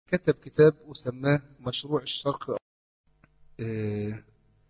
كتب كتاب وسماه مشروع الشرق. آه،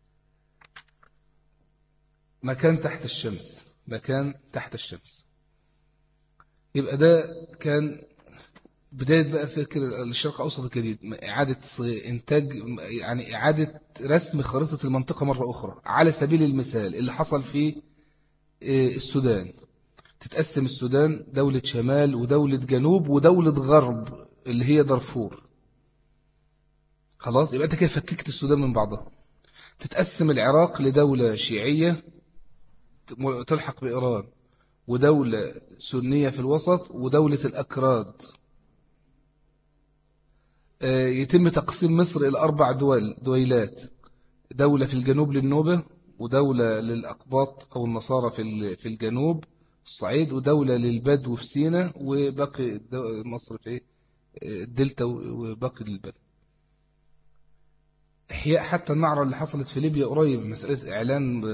مكان تحت الشمس. مكان تحت الشمس. يبقى ده كان بداية بقى فكر الشرق الأوسط الجديد، إعادة إنتاج، يعني إعادة رسم خريطة المنطقة مرة أخرى. على سبيل المثال اللي حصل في السودان، تتقسم السودان دولة شمال ودولة جنوب ودولة غرب اللي هي دارفور. خلاص، يبقى أنت كده فككت السودان من بعضها. تتقسم العراق لدولة شيعية تلحق بإيران، ودولة سنية في الوسط، ودولة الأكراد. يتم تقسيم مصر إلى 4 دويلات: دولة في الجنوب للنوبة، ودولة للأقباط أو النصارى في الجنوب الصعيد، ودولة للبدو في سيناء، وباقي مصر في الدلتا وباقي البلد. إحياء حتى النعرة اللي حصلت في ليبيا قريب، مسألة إعلان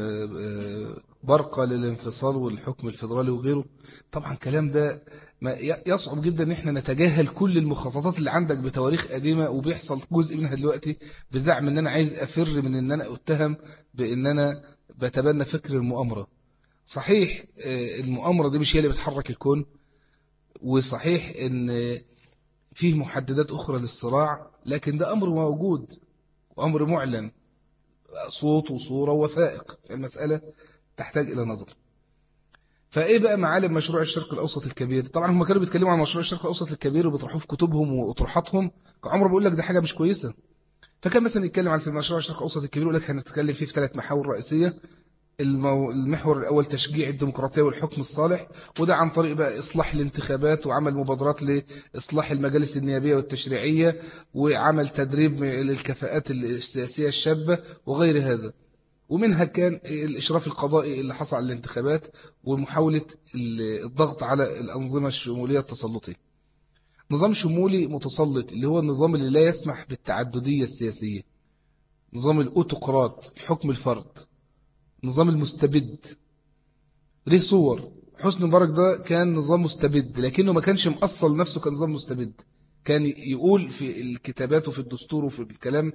برقة للانفصال والحكم الفيدرالي وغيره. طبعا الكلام ده ما يصعب جدا ان احنا نتجاهل كل المخططات اللي عندك بتواريخ قديمة، وبيحصل جزء منها دلوقتي بزعم ان انا عايز افر من ان انا اتهم بان انا بتبنى فكر المؤامرة. صحيح المؤامرة دي مش هي اللي بتحرك الكون، وصحيح ان فيه محددات اخرى للصراع، لكن ده امر موجود وامر معلن، صوت وصورة ووثائق. فالمسألة تحتاج إلى نظر. فإيه بقى معالم مشروع الشرق الأوسط الكبير؟ طبعا هم كانوا بيتكلموا عن مشروع الشرق الأوسط الكبير وبيطرحوه في كتبهم وأطروحاتهم. عمره بيقول لك ده حاجة مش كويسة. فكان مثلا يتكلم عن مشروع الشرق الأوسط الكبير، يقول لك هنتكلم فيه في 3 محاور رئيسية. المحور الأول تشجيع الديمقراطية والحكم الصالح، وده عن طريق بقى إصلاح الانتخابات وعمل مبادرات لإصلاح المجالس النيابية والتشريعية، وعمل تدريب للكفاءات السياسية الشابة وغير هذا. ومنها كان الإشراف القضائي اللي حصل على الانتخابات، ومحاولة الضغط على الأنظمة الشمولية التسلطية. نظام شمولي متسلط اللي هو النظام اللي لا يسمح بالتعددية السياسية، نظام الأوتقراط، حكم الفرد، نظام المستبد. ليه صور. حسني مبارك ده كان نظام مستبد، لكنه ما كانش مؤصل نفسه كنظام مستبد. كان يقول في الكتابات وفي الدستور وفي الكلام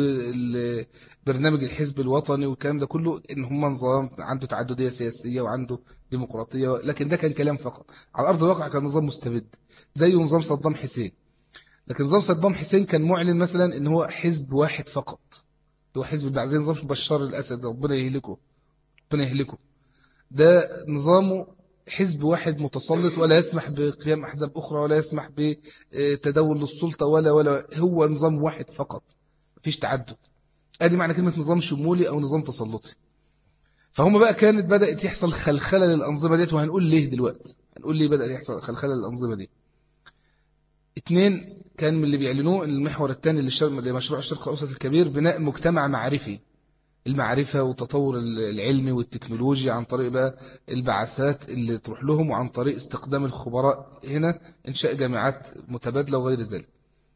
والبرنامج الحزب الوطني والكلام ده كله ان هم نظام عنده تعددية سياسية وعنده ديمقراطية، لكن ده كان كلام فقط. على أرض الواقع كان نظام مستبد زي نظام صدام حسين. لكن نظام صدام حسين كان معلن مثلا ان هو حزب واحد فقط، هو حزب زي نظام بشار الأسد، ربنا يهلكه، ربنا يهلكه. ده نظامه حزب واحد متسلط، ولا يسمح بقيام أحزاب أخرى، ولا يسمح بتداول للسلطة، ولا هو نظام واحد فقط، مفيش تعدد. ادي معنى كلمة نظام شمولي أو نظام تسلطي. فهم بقى كانت بدأت يحصل خلخلة للأنظمة ديت، وهنقول ليه دلوقتي، هنقول ليه بدأت يحصل خلخلة للأنظمة دي. 2 كان من اللي بيعلنوه المحور الثاني لمشروع الشرق الأوسط الكبير: بناء مجتمع معرفي. المعرفة والتطور العلمي والتكنولوجيا عن طريق بقى البعثات اللي تروح لهم، وعن طريق استخدام الخبراء هنا، إنشاء جامعات متبادلة وغير ذلك.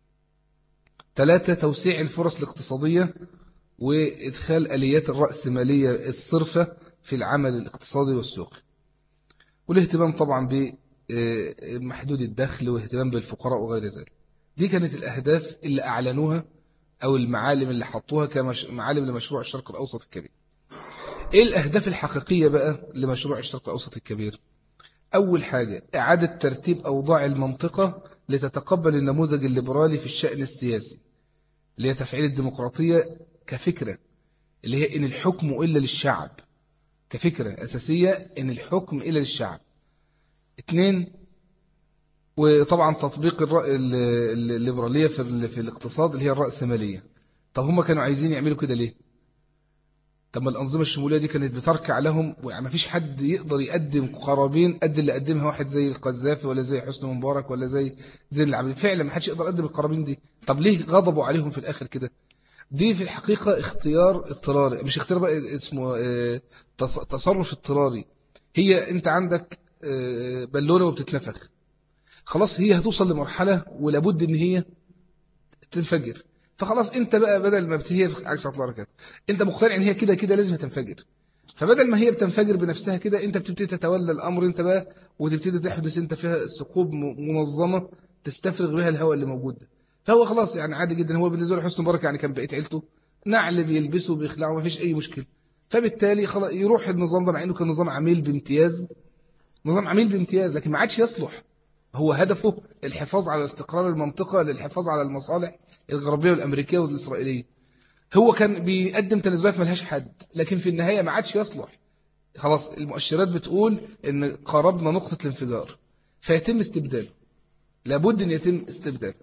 3 توسيع الفرص الاقتصادية وإدخال آليات الرأسمالية الصرفة في العمل الاقتصادي والسوقي. والاهتمام طبعا بمحدود الدخل، واهتمام بالفقراء وغير ذلك. دي كانت الأهداف اللي أعلنوها أو المعالم اللي حطوها كمعالم لمشروع الشرق الأوسط الكبير. إيه الأهداف الحقيقية بقى لمشروع الشرق الأوسط الكبير؟ أول حاجة إعادة ترتيب أوضاع المنطقة لتتقبل النموذج الليبرالي في الشأن السياسي، اللي هي تفعيل الديمقراطية كفكرة، اللي هي إن الحكم إلا للشعب، كفكرة أساسية إن الحكم إلا للشعب. 2 وطبعا تطبيق الليبرالية في الاقتصاد اللي هي الرأسمالية. طب هم كانوا عايزين يعملوا كده ليه؟ طب ما الأنظمة الشمولية دي كانت بتركع لهم، ويعني ما فيش حد يقدر يقدم قرابين قد اللي قدمها واحد زي القذافي، ولا زي حسني مبارك، ولا زي زين العابدين. فعلا ما حدش يقدر يقدم القرابين دي. طب ليه غضبوا عليهم في الآخر كده؟ دي في الحقيقة اختيار اضطراري، مش اختيار بقى اسمه تصرف اضطراري. هي انت عندك بالونة وبتتنفخ، خلاص هي هتوصل لمرحلة ولابد ان هي تنفجر. فخلاص انت بقى بدل ما هي عكس عطل الحركات، انت مقتنع ان هي كده كده لازم تنفجر. فبدل ما هي بتنفجر بنفسها كده، انت بتبتدي تتولى الامر انت بقى، وتبتدي تحدث انت فيها ثقوب منظمه تستفرغ بها الهواء اللي موجود ده. فهو خلاص يعني عادي جدا، هو بالنسبة له حسني مبارك يعني كان بقية عيلته نعل بيلبسوا بيخلعوا ما فيش أي مشكلة. فبالتالي خلاص يروح النظام ده، مع إنه كان نظام عميل بامتياز، نظام عميل بامتياز، لكن ما عادش يصلح. هو هدفه الحفاظ على استقرار المنطقة للحفاظ على المصالح الغربية والأمريكية والإسرائيلية. هو كان بيقدم تنازلات ملهاش حد، لكن في النهاية ما عادش يصلح. خلاص المؤشرات بتقول إن قربنا نقطة الانفجار، فيتم استبداله، لابد أن يتم استبداله.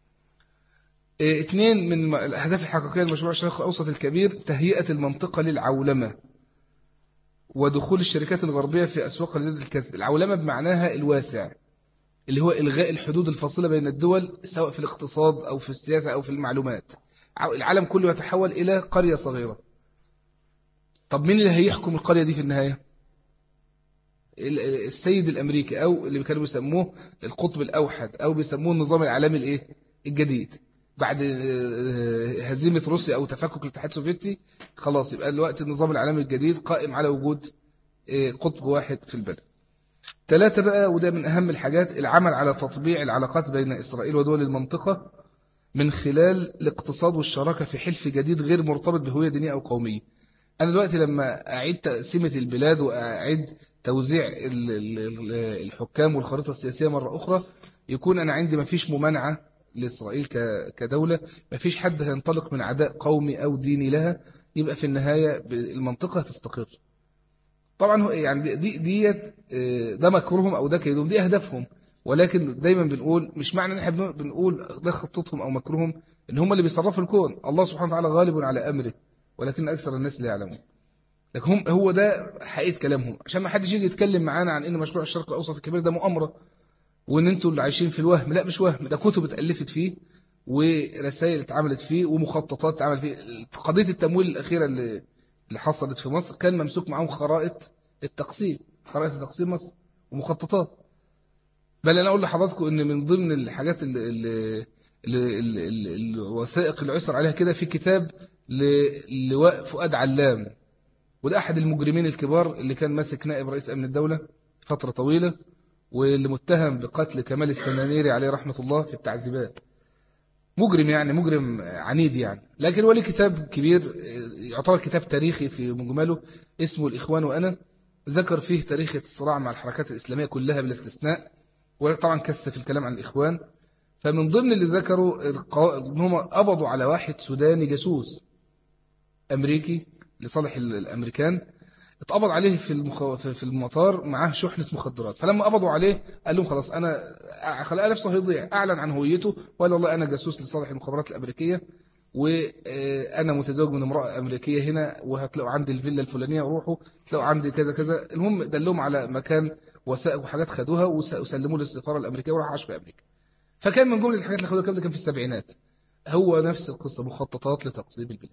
اثنين من الأهداف الحقيقية لمشروع الشرق الأوسط الكبير تهيئة المنطقة للعولمة ودخول الشركات الغربية في أسواق لزيادة الكسب. العولمة بمعناها الواسع، اللي هو إلغاء الحدود الفاصلة بين الدول، سواء في الاقتصاد أو في السياسة أو في المعلومات. العالم كله يتحول إلى قرية صغيرة. طب مين اللي هيحكم القرية دي في النهاية؟ السيد الأمريكي، أو اللي كانوا بيسموه القطب الأوحد، أو بيسموه النظام العالمي الإيه؟ الجديد. بعد هزيمة روسيا أو تفكك الاتحاد السوفيتي، خلاص يبقى دلوقتي النظام العالمي الجديد قائم على وجود قطب واحد في البلد. ثلاثة بقى، وده من أهم الحاجات، العمل على تطبيع العلاقات بين إسرائيل ودول المنطقة من خلال الاقتصاد والشراكة في حلف جديد غير مرتبط بهوية دينية أو قومية. أنا دلوقتي لما أعيد تقسيمة البلاد وأعيد توزيع الحكام والخريطة السياسية مرة أخرى، يكون أنا عندي مفيش ممانعة لإسرائيل كدولة، مفيش حد هينطلق من عداء قومي أو ديني لها، يبقى في النهاية المنطقة هتستقر. طبعا يعني ديت ده مكرهم أو ده كيدهم، دي أهدافهم. ولكن دايما بنقول مش معنى ان احنا بنقول ده خطتهم او مكرهم ان هم اللي بيصرفوا الكون. الله سبحانه وتعالى غالب على امره، ولكن اكثر الناس لا يعلمون. لكن هو ده حقيقه كلامهم، عشان ما حدش يجي يتكلم معانا عن ان مشروع الشرق الاوسط الكبير ده مؤامره، وان انتوا اللي عايشين في الوهم. لا، مش وهم، ده كتب اتالفت فيه ورسائل اتعملت فيه ومخططات اتعملت فيه. قضيه التمويل الاخيره اللي حصلت في مصر كان ممسوك معاهم خرائط التقسيم، خرائط تقسيم مصر ومخططات. بل أنا أقول لحضراتكم إن من ضمن الحاجات الوثائق اللي عثر عليها كده في كتاب للواء فؤاد علام، وده أحد المجرمين الكبار اللي كان ماسك نائب رئيس أمن الدولة فترة طويلة، واللي متهم بقتل كمال السنانيري عليه رحمة الله في التعذيبات. مجرم يعني، مجرم عنيد يعني، لكن هو ليه كتاب كبير يعتبر كتاب تاريخي في مجمله اسمه الإخوان وأنا، ذكر فيه تاريخ الصراع مع الحركات الإسلامية كلها بلا استثناء، وطبعا كثف الكلام عن الإخوان. فمن ضمن اللي ذكروا ان هم قبضوا على واحد سوداني جاسوس أمريكي لصالح الأمريكان، اتقبض عليه في المطار معاه شحنة مخدرات. فلما قبضوا عليه قال لهم خلاص أنا خلق نفسه هيضيع، أعلن عن هويته وقال والله أنا جاسوس لصالح المخابرات الأمريكية، وأنا متزوج من امرأة أمريكية هنا، وهتلاقوا عندي الفيلا الفلانية، روحوا تلاقوا عندي كذا كذا. المهم دلهم على مكان وثائق وحاجات خدوها وسلموه للسفارة الأمريكية وراح عاش في أمريكا. فكان من جملة الحاجات اللي خدوها كان في السبعينات. هو نفس القصة، مخططات لتقسيم البلاد.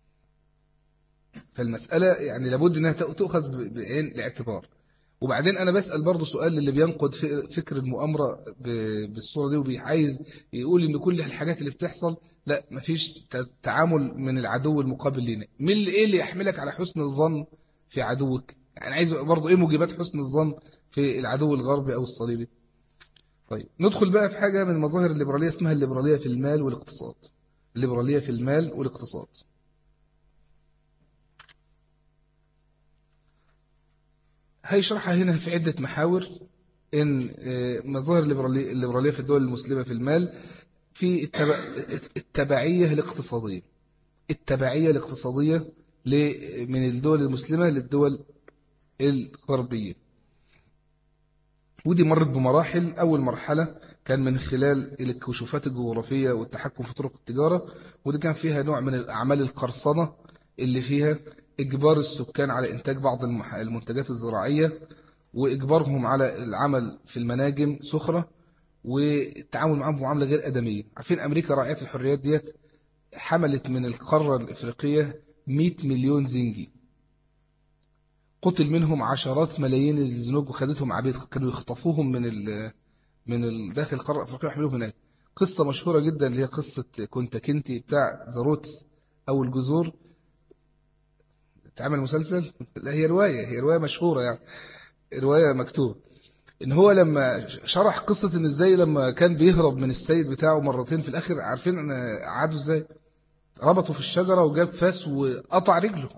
فالمسألة يعني لابد أنها تؤخذ بعين الاعتبار. وبعدين أنا بسأل برضو سؤال اللي بينقد فكر المؤامرة بالصورة دي وبيعايز يقول إن كل الحاجات اللي بتحصل لا، مفيش تعامل من العدو المقابل لنا. إيه اللي يحملك على حسن الظن في عدوك؟ يعني عايز برضو إيه موجبات حسن الظن في العدو الغربي أو الصليبي؟ طيب ندخل بقى في حاجة من مظاهر الليبرالية اسمها الليبرالية في المال والاقتصاد. الليبرالية في المال والاقتصاد هيشرحها هنا في عدة محاور. إن مظاهر الليبرالية في الدول المسلمة في المال في التبعية الاقتصادية. التبعية الاقتصادية من الدول المسلمة للدول الغربية، ودي مرت بمراحل. أول مرحلة كان من خلال الكشوفات الجغرافية والتحكم في طرق التجارة، ودي كان فيها نوع من الأعمال القرصنة اللي فيها إجبار السكان على إنتاج بعض المنتجات الزراعية، وإجبارهم على العمل في المناجم سخرة، والتعامل معهم معاملة غير أدمية. عارفين أمريكا راعية الحريات ديت حملت من القارة الإفريقية 100 مليون زنجي، قتل منهم عشرات ملايين الزنوج وخدتهم عبيد، كانوا يخطفوهم من داخل القارة الأفريقية ويحملوهم هناك. قصة مشهورة جدا اللي هي قصة كونتا كنتي بتاع زاروتس أو الجذور. اتعمل مسلسل؟ لا، هي رواية مشهورة يعني، رواية مكتوبة. إن هو لما شرح قصة إن إزاي لما كان بيهرب من السيد بتاعه مرتين في الآخر، عارفين أن قعدوا إزاي؟ ربطوا في الشجرة وجاب فاس وقطع رجله.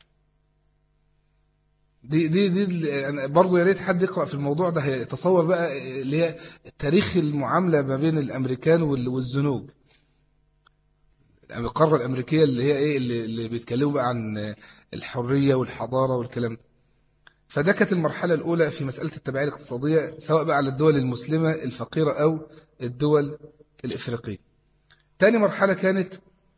دي أنا برضه يا ريت حد يقرأ في الموضوع ده هيتصور بقى اللي هي تاريخ المعاملة ما بين الأمريكان والزنوج. القارة الأمريكية اللي هي إيه اللي بيتكلموا بقى عن الحرية والحضارة والكلام ده. فده كانت المرحلة الأولى في مسألة التبعية الاقتصادية، سواء بقى على الدول المسلمة الفقيرة أو الدول الإفريقية. تاني مرحلة كانت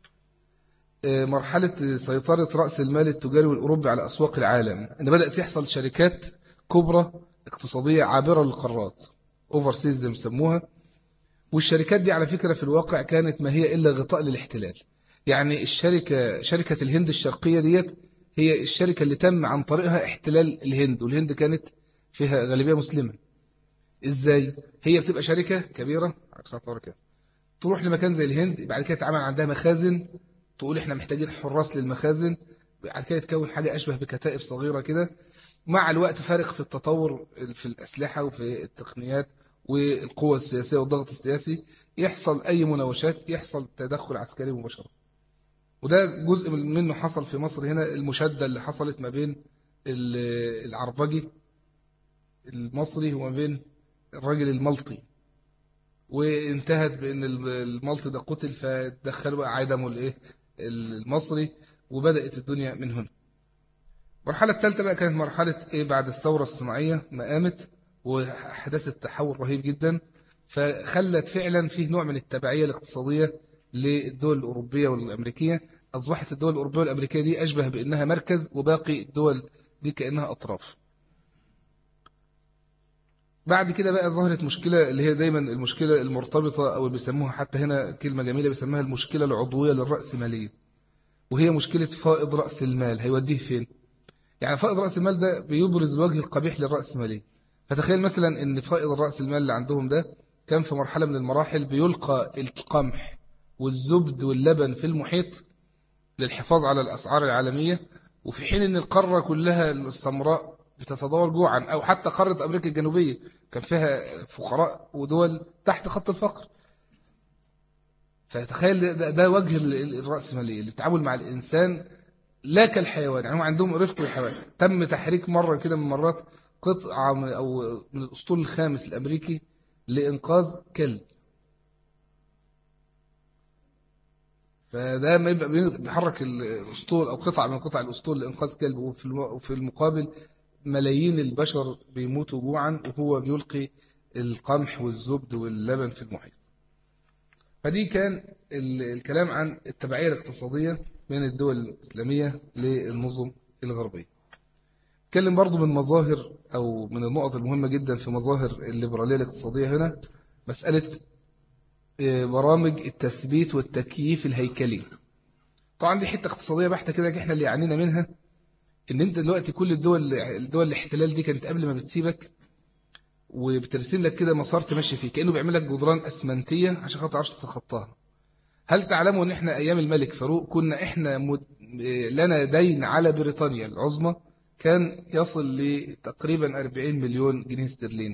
مرحلة سيطرة رأس المال التجاري والأوروبي على أسواق العالم، إن بدأت يحصل شركات كبرى اقتصادية عابرة للقارات، أوفرسيز زي ما بيسموها. والشركات دي على فكرة في الواقع كانت ما هي إلا غطاء للاحتلال. يعني شركة الهند الشرقية ديت هي الشركة اللي تم عن طريقها احتلال الهند، والهند كانت فيها غالبية مسلمة. إزاي؟ هي بتبقى شركة كبيرة كده، تروح لمكان زي الهند، بعد كده تعمل عندها مخازن، تقول احنا محتاجين حراس للمخازن، بعد كده تكون حاجة أشبه بكتائب صغيرة كده. مع الوقت فارق في التطور في الأسلحة وفي التقنيات والقوة السياسية والضغط السياسي، يحصل أي مناوشات، يحصل تدخل عسكري مباشرة. وده جزء منه حصل في مصر هنا، المشادة اللي حصلت ما بين العربجي المصري وما بين الراجل الملطي، وانتهت بأن الملطي ده قتل، فدخلوا بقى عدمه الايه المصري، وبدأت الدنيا من هنا. المرحلة الثالثة بقى كانت مرحلة ايه بعد الثورة الصناعية ما قامت وحدثت تحول رهيب جدا، فخلت فعلا فيه نوع من التبعية الاقتصادية للدول الأوروبية والأمريكية. أصبحت الدول الأوروبية والأمريكية دي أشبه بأنها مركز، وباقي الدول دي كأنها أطراف. بعد كده بقى ظهرت مشكلة اللي هي دايما المشكلة المرتبطة، أو بيسموها حتى هنا كلمة جميلة بيسموها المشكلة العضوية للرأسمالية، وهي مشكلة فائض رأس المال هيوديه فين. يعني فائض رأس المال ده بيبرز الوجه القبيح للرأسمالية. فتخيل مثلا ان فائض الرأس المال اللي عندهم ده كان في مرحلة من المراحل بيلقى القمح والزبد واللبن في المحيط للحفاظ على الأسعار العالمية، وفي حين ان القارة كلها السمراء بتتداول جوعا، او حتى قارة امريكا الجنوبية كان فيها فقراء ودول تحت خط الفقر. فتخيل ده وجه الرأسمالية اللي بتعامل مع الإنسان لا كالحيوان. يعني هم عندهم رفق الحيوان. تم تحريك مرة كده من مرات قطعة أو من الأسطول الخامس الأمريكي لإنقاذ كلب، فده ما يبقى بيحرك الأسطول أو قطعة من قطع الأسطول لإنقاذ كلب، وفي المقابل ملايين البشر بيموتوا جوعا وهو بيلقي القمح والزبد واللبن في المحيط. فدي كان الكلام عن التبعية الاقتصادية بين الدول الإسلامية للنظم الغربية. اتكلم برضو من مظاهر أو من النقط المهمة جدا في مظاهر الليبرالية الاقتصادية هنا مسألة برامج التثبيت والتكييف الهيكلي. طبعا دي حتة اقتصادية بحتة كده، احنا اللي يعنينا منها ان انت دلوقتي كل الدول الاحتلال دي كانت قبل ما بتسيبك وبترسم لك كده مسار تمشي فيه، كأنه بيعمل لك جدران أسمنتية عشان خاطر تعرفش تتخطاها. هل تعلموا ان احنا ايام الملك فاروق كنا احنا لنا دين على بريطانيا العظمى كان يصل لتقريبا 40 مليون جنيه استرليني.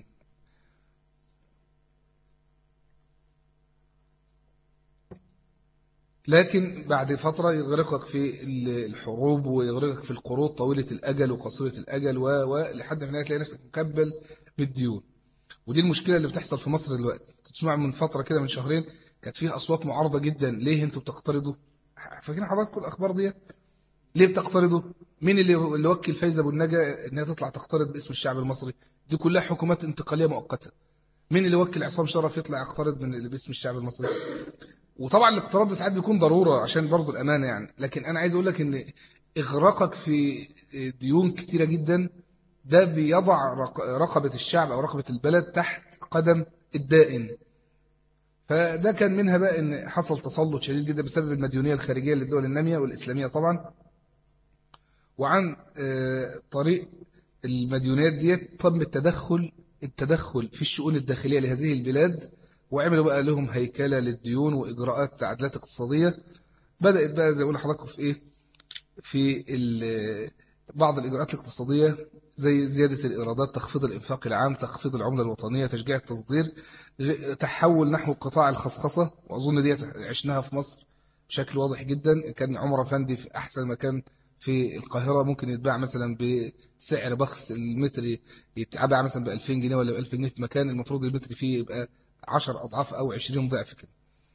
لكن بعد فترة يغرقك في الحروب ويغرقك في القروض طويلة الأجل وقصيرة الأجل ولحد ما تلاقي نفسك مكبل بالديون. ودي المشكلة اللي بتحصل في مصر دلوقتي. تسمع من فترة كده من شهرين كانت فيها أصوات معارضة جدا، ليه انتوا بتقترضوا؟ فاكرين حضراتكم الأخبار دي؟ ليه بتقترضوا؟ مين اللي وكل فايزة أبو النجا انها تطلع تقترض باسم الشعب المصري؟ دي كلها حكومات انتقالية مؤقتة. مين اللي وكل عصام شرف يطلع يقترض باسم الشعب المصري؟ وطبعا الاقتراض ده ساعات بيكون ضرورة عشان برضو الأمانة يعني، لكن أنا عايز أقول لك إن إغراقك في ديون كتيرة جدا ده بيضع رقبة الشعب أو رقبة البلد تحت قدم الدائن. فده كان منها بقى إن حصل تسلط شديد جدا بسبب المديونية الخارجية للدول النامية والإسلامية طبعا. وعن طريق المديونيات دي تم التدخل في الشؤون الداخلية لهذه البلاد، وعملوا بقى لهم هيكلة للديون وإجراءات تعديلات اقتصادية. بدأت بقى زي ما أقول لحضراتكم في إيه، في بعض الإجراءات الاقتصادية زي زيادة الإيرادات، تخفيض الإنفاق العام، تخفيض العملة الوطنية، تشجيع التصدير، تحول نحو قطاع الخصخصة. وأظن دي عشناها في مصر بشكل واضح جدا. كان عمر أفندي في أحسن مكان في القاهرة ممكن يتباع مثلا بسعر بخس، المتر يتباع مثلا ب 2000 جنيه ولا ب 1000 جنيه، في مكان المفروض المتر فيه يبقى 10 أضعاف أو 20 ضعف كده.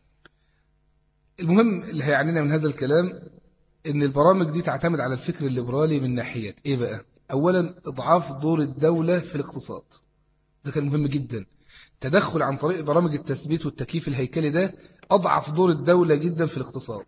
المهم اللي هيعنينا من هذا الكلام إن البرامج دي تعتمد على الفكر الليبرالي من ناحية إيه بقى؟ أولا إضعاف دور الدولة في الاقتصاد، ده كان مهم جدا. تدخل عن طريق برامج التثبيت والتكييف الهيكلي ده أضعف دور الدولة جدا في الاقتصاد.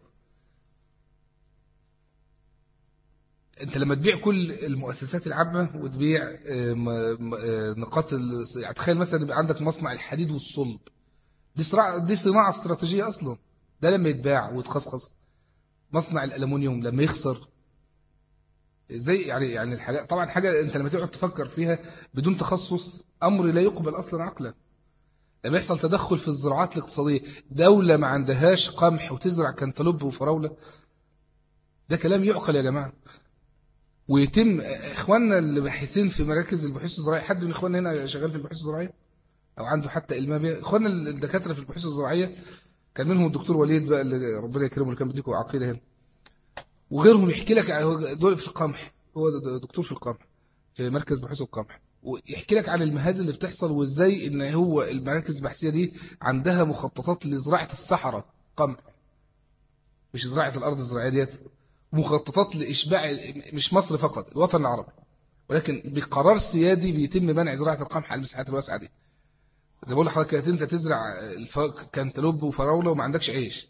أنت لما تبيع كل المؤسسات العامة وتبيع نقاط يعني تخيل مثلا يبقى عندك مصنع الحديد والصلب، دي صناعة استراتيجية أصلا. ده لما يتباع ويتخصخص، مصنع الألمنيوم لما يخسر ازاي؟ يعني الحاجات طبعا حاجة انت لما تقعد تفكر فيها بدون تخصص امر لا يقبل اصلا عقلا. لما يحصل تدخل في الزراعات الاقتصادية، دولة ما عندهاش قمح وتزرع كنتالوب وفراولة، ده كلام يعقل يا جماعة؟ ويتم اخواننا اللي باحثين في مراكز البحوث الزراعية، حد من اخواننا هنا شغال في البحوث الزراعية او عنده حتى علمها بيها؟ اخواننا الدكاترة في البحوث الزراعية كان منهم الدكتور وليد بقى اللي ربنا يكرمه اللي كان بيديكوا عقيدة هنا، وغيرهم يحكي لك دول في القمح، هو دكتور في القمح في مركز بحوث القمح، ويحكي لك عن المهازل اللي بتحصل وازاي ان هو المراكز البحثيه دي عندها مخططات لزراعه الصحراء قمح، مش زراعه الارض الزراعيه ديت، مخططات لاشباع مش مصر فقط، الوطن العربي، ولكن بقرار سيادي بيتم منع زراعه القمح على المساحات الواسعه دي. زي ما بقول لحضرتك انت تزرع كانتالوب وفراوله وما عندكش عيش،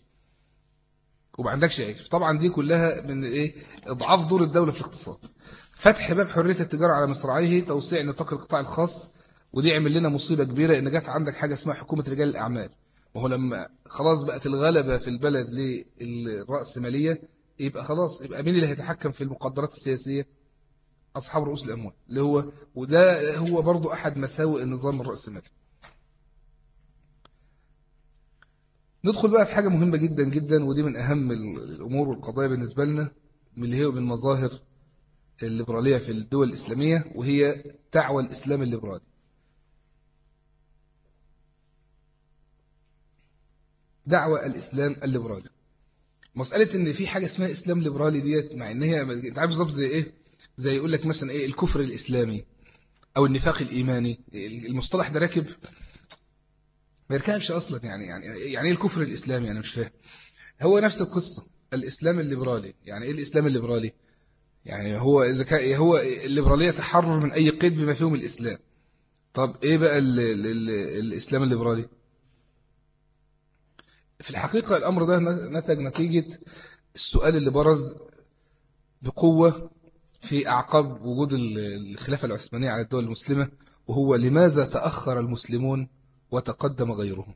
طبعا دي كلها من ايه؟ اضعاف دور الدوله في الاقتصاد. فتح باب حريه التجاره على مصراعيه، توسيع نطاق القطاع الخاص، ودي عمل لنا مصيبه كبيره ان جت عندك حاجه اسمها حكومه رجال الاعمال. وهو لما خلاص بقت الغلبه في البلد للراسماليه، يبقى خلاص يبقى مين اللي هيتحكم في المقدرات السياسيه؟ اصحاب رؤوس الاموال، اللي هو وده هو برضو احد مساوئ النظام الراسمالي. ندخل بقى في حاجة مهمة جدا جدا، ودي من أهم الأمور والقضايا بالنسبة لنا، من اللي هي من مظاهر الليبرالية في الدول الإسلامية، وهي دعوة الإسلام الليبرالي. دعوة الإسلام الليبرالي، مسألة إن في حاجة اسمها إسلام ليبرالي ديت، مع إن هي أنت عارف بالظبط زي إيه؟ زي يقول لك مثلا إيه الكفر الإسلامي أو النفاق الإيماني. المصطلح ده راكب ما يركبش أصلا. يعني إيه الكفر الإسلامي؟ أنا مش فاهم. هو نفس القصة الإسلام الليبرالي. يعني إيه الإسلام الليبرالي؟ يعني هو إذا كان هو الليبرالية تحرر من أي قيد بما فيهم الإسلام. طب إيه بقى الإسلام الليبرالي؟ في الحقيقة الأمر ده نتج نتيجة السؤال اللي برز بقوة في أعقاب وجود الخلافة العثمانية على الدول المسلمة، وهو لماذا تأخر المسلمون وتقدم غيرهم؟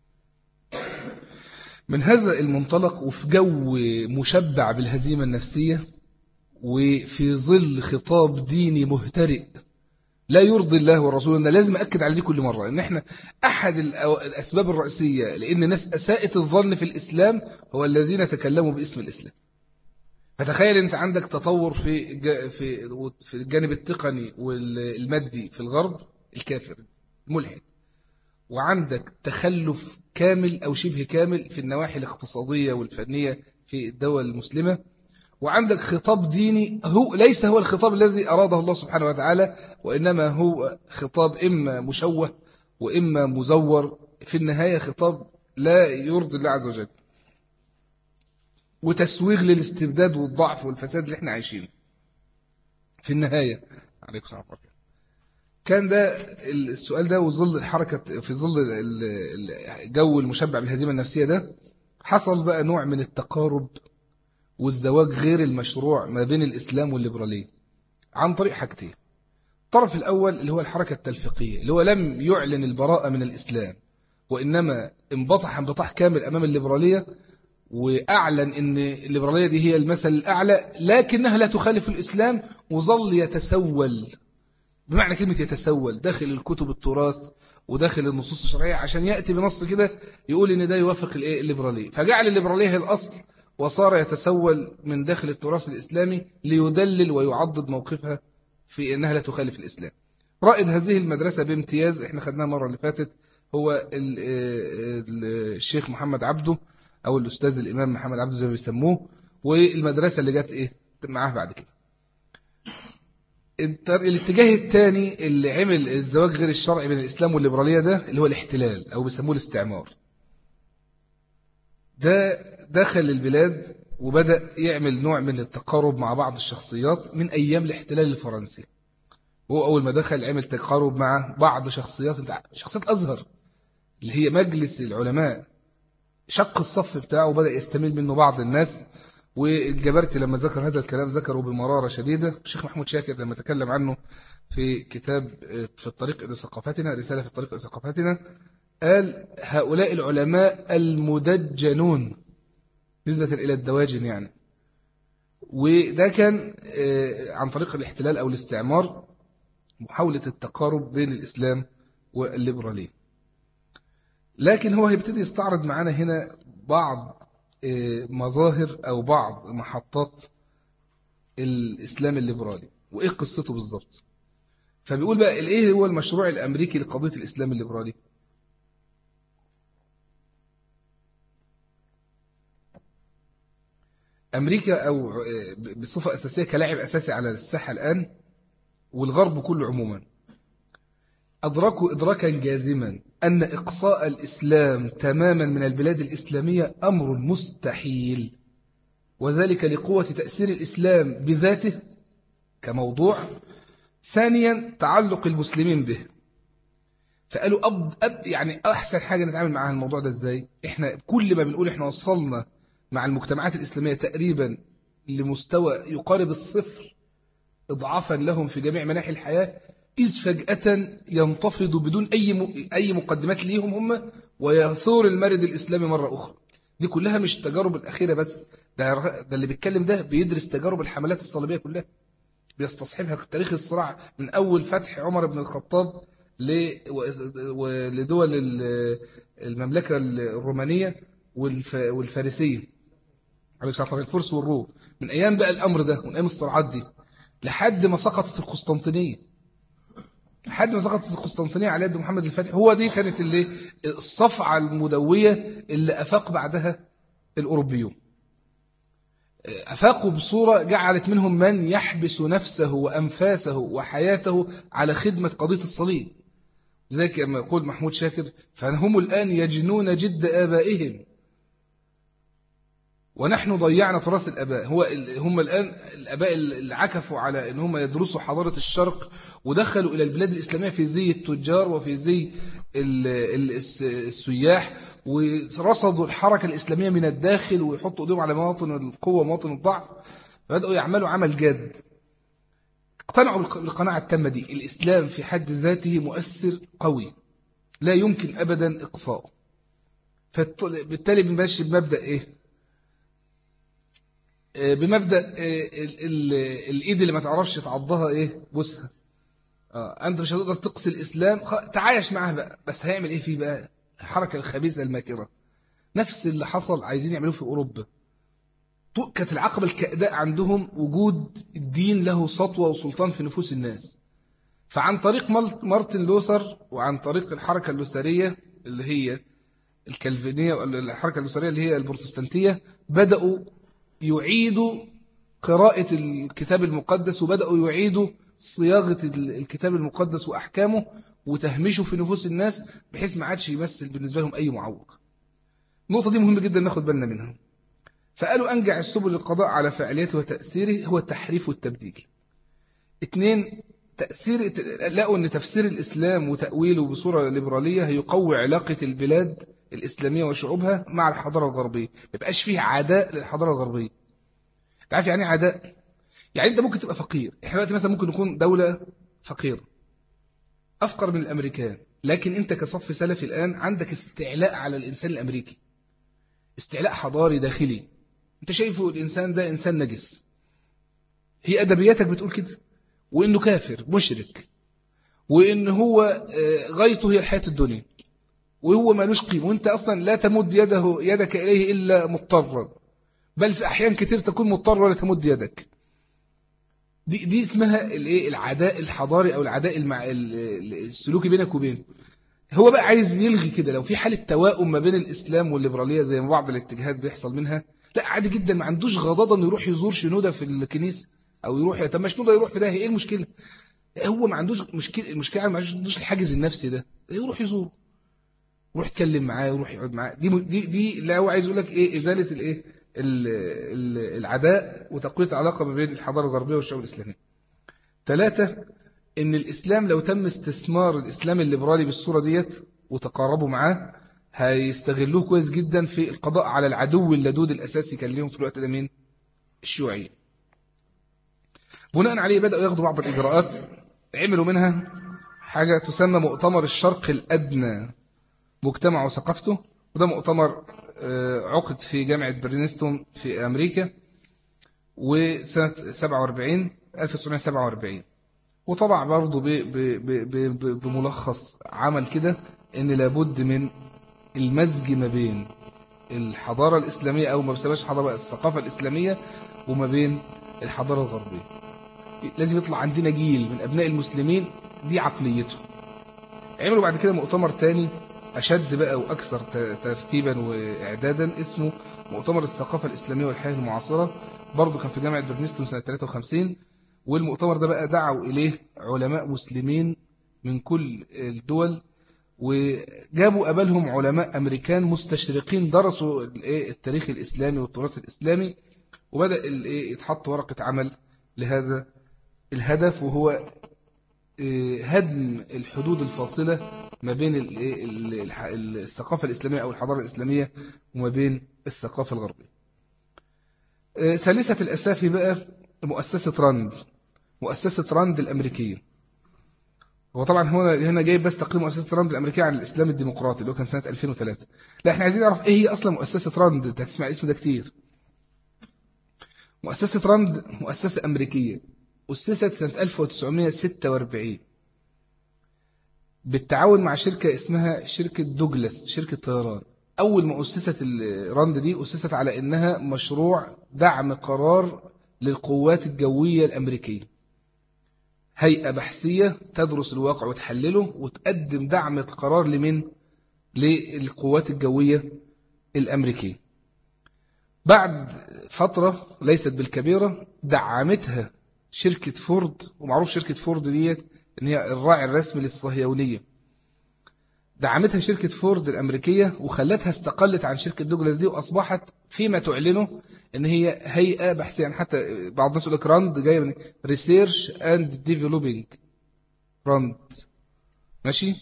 من هذا المنطلق وفي جو مشبع بالهزيمة النفسية، وفي ظل خطاب ديني مهترئ لا يرضي الله ورسوله، أنا لازم أكد على دي كل مرة، إن إحنا أحد الأسباب الرئيسية لأن الناس أساءت الظن في الإسلام هو الذين تكلموا باسم الإسلام. فتخيل أنت عندك تطور في الجانب التقني والمادي في الغرب الكافر الملحد، وعندك تخلف كامل أو شبه كامل في النواحي الاقتصادية والفنية في الدول المسلمة، وعندك خطاب ديني ليس هو الخطاب الذي أراده الله سبحانه وتعالى، وإنما هو خطاب إما مشوه وإما مزور، في النهاية خطاب لا يرضي الله عز وجل، وتسويغ للاستبداد والضعف والفساد اللي احنا عايشينه في النهاية. عليكم السلام عليكم. كان ده السؤال ده وظل الحركة في ظل الجو المشبع بالهزيمة النفسية ده، حصل بقى نوع من التقارب والزواج غير المشروع ما بين الإسلام والليبرالية عن طريق حاجتين. الطرف الأول اللي هو الحركة التلفيقية، اللي هو لم يعلن البراءة من الإسلام، وإنما انبطح انبطاح كامل أمام الليبرالية، وأعلن أن الليبرالية دي هي المثل الأعلى، لكنها لا تخالف الإسلام، وظل يتسول، بمعنى كلمة يتسول، داخل الكتب التراث وداخل النصوص الشرعية عشان يأتي بنص كده يقول إن ده يوافق الليبرالية، فجعل الليبرالية هي الأصل وصار يتسول من داخل التراث الإسلامي ليدلل ويعضد موقفها في أنها لا تخالف الإسلام. رائد هذه المدرسة بامتياز، احنا خدناها المرة اللي فاتت، هو الشيخ محمد عبده، أو الأستاذ الإمام محمد عبده زي ما بيسموه. والمدرسة اللي جت إيه معاه بعد كده. الاتجاه الثاني اللي عمل الزواج غير الشرعي بين الإسلام والليبرالية ده اللي هو الاحتلال أو بيسموه الاستعمار. ده دخل البلاد وبدأ يعمل نوع من التقارب مع بعض الشخصيات من أيام الاحتلال الفرنسي. هو أول ما دخل عمل تقارب مع بعض شخصيات أزهر اللي هي مجلس العلماء، شق الصف بتاعه وبدأ يستميل منه بعض الناس. والجبرتي لما ذكر هذا الكلام ذكره بمرارة شديدة. الشيخ محمود شاكر لما تكلم عنه في كتاب في الطريق إلى ثقافتنا، رسالة في الطريق إلى ثقافتنا، قال هؤلاء العلماء المدجنون نسبة إلى الدواجن يعني. وده كان عن طريق الاحتلال أو الاستعمار، محاولة التقارب بين الإسلام والليبرالية. لكن هو هيبتدي يستعرض معنا هنا بعض مظاهر أو بعض محطات الإسلام الليبرالي وإيه قصته بالضبط. فبيقول بقى إيه هو المشروع الأمريكي لقضية الإسلام الليبرالي. أمريكا أو بصفة أساسية كلاعب أساسي على الساحة الآن، والغرب كله عموما، أدركوا إدراكا جازما أن إقصاء الإسلام تماما من البلاد الإسلامية أمر مستحيل، وذلك لقوة تأثير الإسلام بذاته كموضوع، ثانيا تعلق المسلمين به. فقالوا يعني أحسن حاجة نتعامل معها الموضوع ده إزاي. إحنا كل ما بنقول إحنا وصلنا مع المجتمعات الإسلامية تقريبا لمستوى يقارب الصفر إضعافا لهم في جميع مناحي الحياة، إذ فجأة ينتفض بدون أي مقدمات ليهم هم ويثور المرد الإسلامي مرة أخرى. دي كلها مش التجارب الأخيرة بس، ده اللي بيتكلم ده بيدرس تجارب الحملات الصليبية كلها، بيستصحبها تاريخ الصراع من أول فتح عمر بن الخطاب لدول المملكة الرومانية والفارسية على الفرس والروم، من أيام بقى الأمر ده من أيام الصراعات دي لحد ما سقطت القسطنطينية، على يد محمد الفاتح. هو دي كانت اللي الصفعة المدوية اللي أفاق بعدها الأوروبيون. أفاقوا بصورة جعلت منهم من يحبس نفسه وأنفاسه وحياته على خدمة قضية الصليب. زي كما يقول محمود شاكر فهم الآن يجنون جد آبائهم ونحن ضيعنا تراث الآباء. هم الآن الآباء اللي عكفوا على أن هم يدرسوا حضارة الشرق ودخلوا إلى البلاد الإسلامية في زي التجار وفي زي السياح، ورصدوا الحركة الإسلامية من الداخل ويحطوا ايديهم على مواطن القوة ومواطن الضعف، فبدأوا يعملوا عمل جاد. اقتنعوا بالقناعة التامة دي، الإسلام في حد ذاته مؤثر قوي لا يمكن أبدا إقصاؤه. فبالتالي بنمشي بمبدأ إيه؟ بمبدأ الإيد اللي ما تعرفش تعضها إيه بوسها. أنت مش هتقدر تقصي الإسلام، تعايش معها بقى، بس هيعمل إيه فيه بقى؟ الحركة الخبيثة الماكرة، نفس اللي حصل عايزين يعملوه في أوروبا. كانت العقبة الكأداء عندهم وجود الدين له سطوة وسلطان في نفوس الناس. فعن طريق مارتن لوثر وعن طريق الحركة اللوثرية اللي هي الكالفينية، الحركة اللوثرية اللي هي البروتستانتية، بدأوا يعيدوا قراءة الكتاب المقدس وبدأوا يعيدوا صياغة الكتاب المقدس وأحكامه وتهمشه في نفوس الناس بحيث ما عادش يمثل بالنسبة لهم أي معوق. النقطة دي مهمة جدا ناخد بالنا منها. فقالوا أنجع السبل للقضاء على فعاليته وتأثيره هو التحريف والتبديل. 2 لقوا أن تفسير الإسلام وتأويله بصورة ليبرالية هيقوي علاقة البلاد الإسلامية وشعوبها مع الحضارة الغربية، ما يبقاش فيه عداء للحضارة الغربية. تعرف يعني عداء؟ يعني أنت ممكن تبقى فقير، إحنا دلوقتي مثلا ممكن نكون دولة فقيرة أفقر من الأمريكان، لكن أنت كصف سلفي الآن عندك استعلاء على الإنسان الأمريكي، استعلاء حضاري داخلي. أنت شايفه الإنسان ده إنسان نجس، هي أدبياتك بتقول كده، وإنه كافر مشرك، وإن هو غايته هي الحياة الدنيا، وهو مالوش قيمة، وإنت أصلا لا تمد يدك إليه إلا مضطرا، بل في أحيان كتير تكون مضطر ولا تمد يدك. دي اسمها الايه العداء الحضاري أو العداء السلوكي بينك وبينه. هو بقى عايز يلغي كده، لو في حالة توائم ما بين الإسلام والليبرالية زي ما بعض الاتجاهات بيحصل منها، لا عادي جدا، ما عندوش غضاضة انه يروح يزور شنودة في الكنيسة، أو يروح، طب ما شنودة يروح في ده، ايه المشكلة؟ هو ما عندوش مشكلة، المشكلة ما عندوش الحاجز النفسي ده، يروح يزوره، يروح يتكلم معاه، يروح يقعد معاه. دي لا، هو عايز يقول لك ايه، إزالة الايه العداء وتقوية العلاقة ما بين الحضارة الغربية والشعوب الإسلامية. 3، إن الإسلام لو تم استثمار الإسلام الليبرالي بالصورة ديت وتقاربوا معاه، هيستغلوه كويس جدا في القضاء على العدو اللدود الأساسي كان ليهم في الوقت ده، مين؟ الشيوعية. بناء عليه بدأوا ياخدوا بعض الإجراءات، عملوا منها حاجة تسمى مؤتمر الشرق الأدنى مجتمع وثقافته، وده مؤتمر عقد في جامعة برينستون في أمريكا وسنة 1947، وطبع برضه بملخص عمل كده ان لابد من المزج ما بين الحضارة الإسلامية، أو ما بسماش حضارة، الثقافة الإسلامية، وما بين الحضارة الغربية. لازم يطلع عندنا جيل من أبناء المسلمين دي عقليته. عملوا بعد كده مؤتمر تاني أشد بقى وأكثر ترتيبا وإعدادا، اسمه مؤتمر الثقافة الإسلامية والحياة المعاصرة، برضه كان في جامعة برنستون سنة 53. والمؤتمر ده بقى دعوا إليه علماء مسلمين من كل الدول، وجابوا قبلهم علماء أمريكان مستشرقين درسوا التاريخ الإسلامي والتراث الإسلامي، وبدأ يتحط ورقة عمل لهذا الهدف، وهو هدم الحدود الفاصلة ما بين الثقافة الإسلامية أو الحضارة الإسلامية وما بين الثقافة الغربية. ثالثة الأسافي بقى مؤسسة راند، مؤسسة راند الأمريكية. هو طبعا هنا جايب بس تقرير مؤسسة راند الأمريكية عن الإسلام الديمقراطي اللي هو كان سنة 2003. لا، احنا عايزين نعرف ايه هي أصلا مؤسسة راند. انت هتسمع الاسم ده كتير. مؤسسة راند مؤسسة أمريكية أسست سنة 1946 بالتعاون مع شركة اسمها شركة دوجلاس، شركة طيران. أول ما أسست الراند دي أسست على إنها مشروع دعم قرار للقوات الجوية الأمريكية، هيئة بحثية تدرس الواقع وتحلله وتقدم دعم قرار لمن؟ للقوات الجوية الأمريكية. بعد فترة ليست بالكبيرة دعمتها شركة فورد، ومعروف شركة فورد ديت إن هي الراعي الرسمي للصهيونية. دعمتها شركة فورد الأمريكية وخلتها استقلت عن شركة دوجلاس دي، وأصبحت فيما تعلنه إن هي هيئة بحثية. يعني حتى بعض الناس يقول لك راند جاية من ريسيرش أند ديفلوبينج راند، ماشي،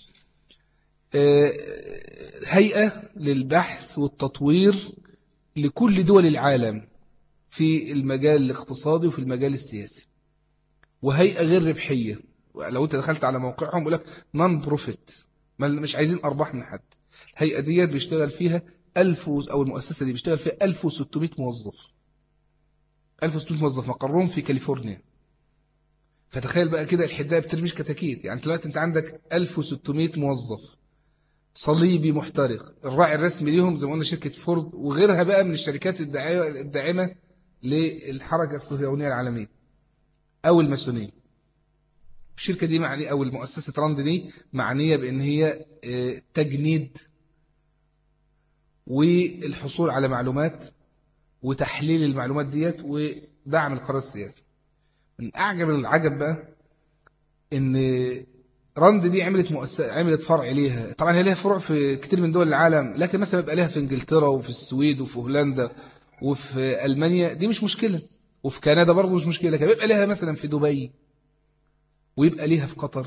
هيئة للبحث والتطوير لكل دول العالم في المجال الاقتصادي وفي المجال السياسي، وهيئة غير ربحية. لو انت دخلت على موقعهم يقول لك نون بروفيت، مش عايزين أرباح من حد. الهيئة دي بيشتغل فيها أو المؤسسة دي بيشتغل فيها 1600 موظف، 1600 موظف مقرهم في كاليفورنيا. فتخيل بقى كده الحداية بترميش كتاكيت. يعني دلوقتي انت عندك 1600 موظف صليبي محترق، الراعي الرسمي ليهم زي ما قلنا شركة فورد وغيرها بقى من الشركات الداعمة للحركة الصهيونية العالمية أو الماسونية. الشركة دي معني، أو المؤسسة راند دي معنية بأن هي تجنيد والحصول على معلومات وتحليل المعلومات ديت ودعم القرار السياسي. من أعجب العجب بقى إن راند دي عملت فرع ليها. طبعا هي ليها فروع في كتير من دول العالم، لكن مثلا بيبقى ليها في انجلترا وفي السويد وفي هولندا وفي ألمانيا، دي مش مشكلة، وفي كندا برضه مش مشكلة. لكن بيبقى ليها مثلا في دبي ويبقى ليها في قطر.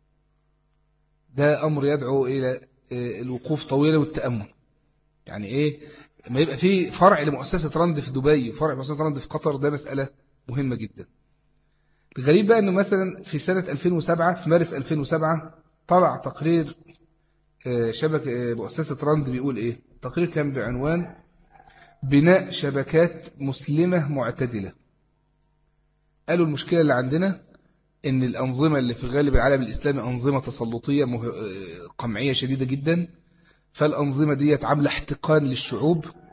ده أمر يدعو إلى الوقوف طويلة والتأمل. يعني إيه ما يبقى في فرع لمؤسسة راند في دبي وفرع لمؤسسة راند في قطر؟ ده مسألة مهمة جدا. الغريب بقى أنه مثلا في سنة 2007 في مارس 2007 طلع تقرير شبكة مؤسسة راند بيقول إيه؟ التقرير كان بعنوان بناء شبكات مسلمة معتدلة. قالوا المشكلة اللي عندنا إن الأنظمة اللي في غالب العالم الإسلامي أنظمة تسلطية قمعية شديدة جدا، فالأنظمة دي عاملة احتقان للشعوب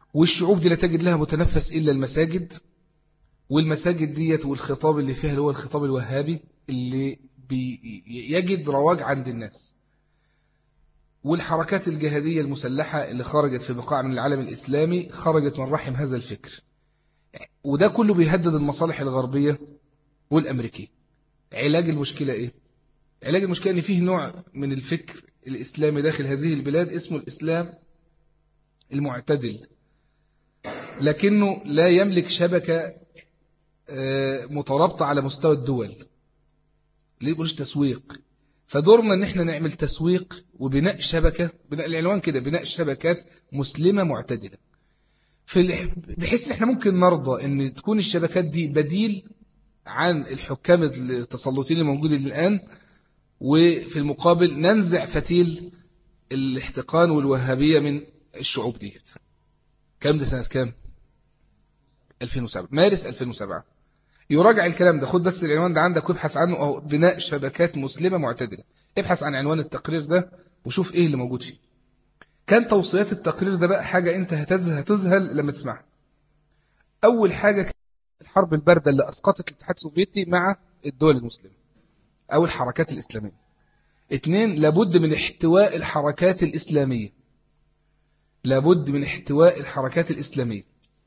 والشعوب دي لا تجد لها متنفس إلا المساجد، والمساجد ديت والخطاب اللي فيها اللي هو الخطاب الوهابي اللي يجد رواج عند الناس، والحركات الجهادية المسلحة اللي خرجت في بقاع من العالم الإسلامي خرجت من رحم هذا الفكر. وده كله بيهدد المصالح الغربية والأمريكية. علاج المشكلة إيه؟ علاج المشكلة إن فيه نوع من الفكر الإسلامي داخل هذه البلاد اسمه الإسلام المعتدل، لكنه لا يملك شبكة مترابطة على مستوى الدول، ليه بقولش تسويق. فدورنا ان احنا نعمل تسويق وبناء شبكة، بناء العنوان كده، بناء شبكات مسلمة معتدلة، بحيث ان احنا ممكن نرضى ان تكون الشبكات دي بديل عن الحكام التسلطين الموجودين الآن، وفي المقابل ننزع فتيل الاحتقان والوهابية من الشعوب ديت. كام ده سنة كام؟ 2007، مارس 2007. يراجع الكلام ده، خد بس العنوان ده عندك وابحث عنه، أو بناء شبكات مسلمة معتدلة. ابحث عن عنوان التقرير ده وشوف ايه اللي موجود فيه. كان توصيات التقرير ده بقى حاجة انت هتذهل لما تسمعها. اول حاجة كانت الحرب الباردة اللي اسقطت الاتحاد السوفيتي مع الدول المسلمة او الحركات الاسلامية. 2، لابد من احتواء الحركات الاسلامية، لابد من احتواء الحركات الاسلامية.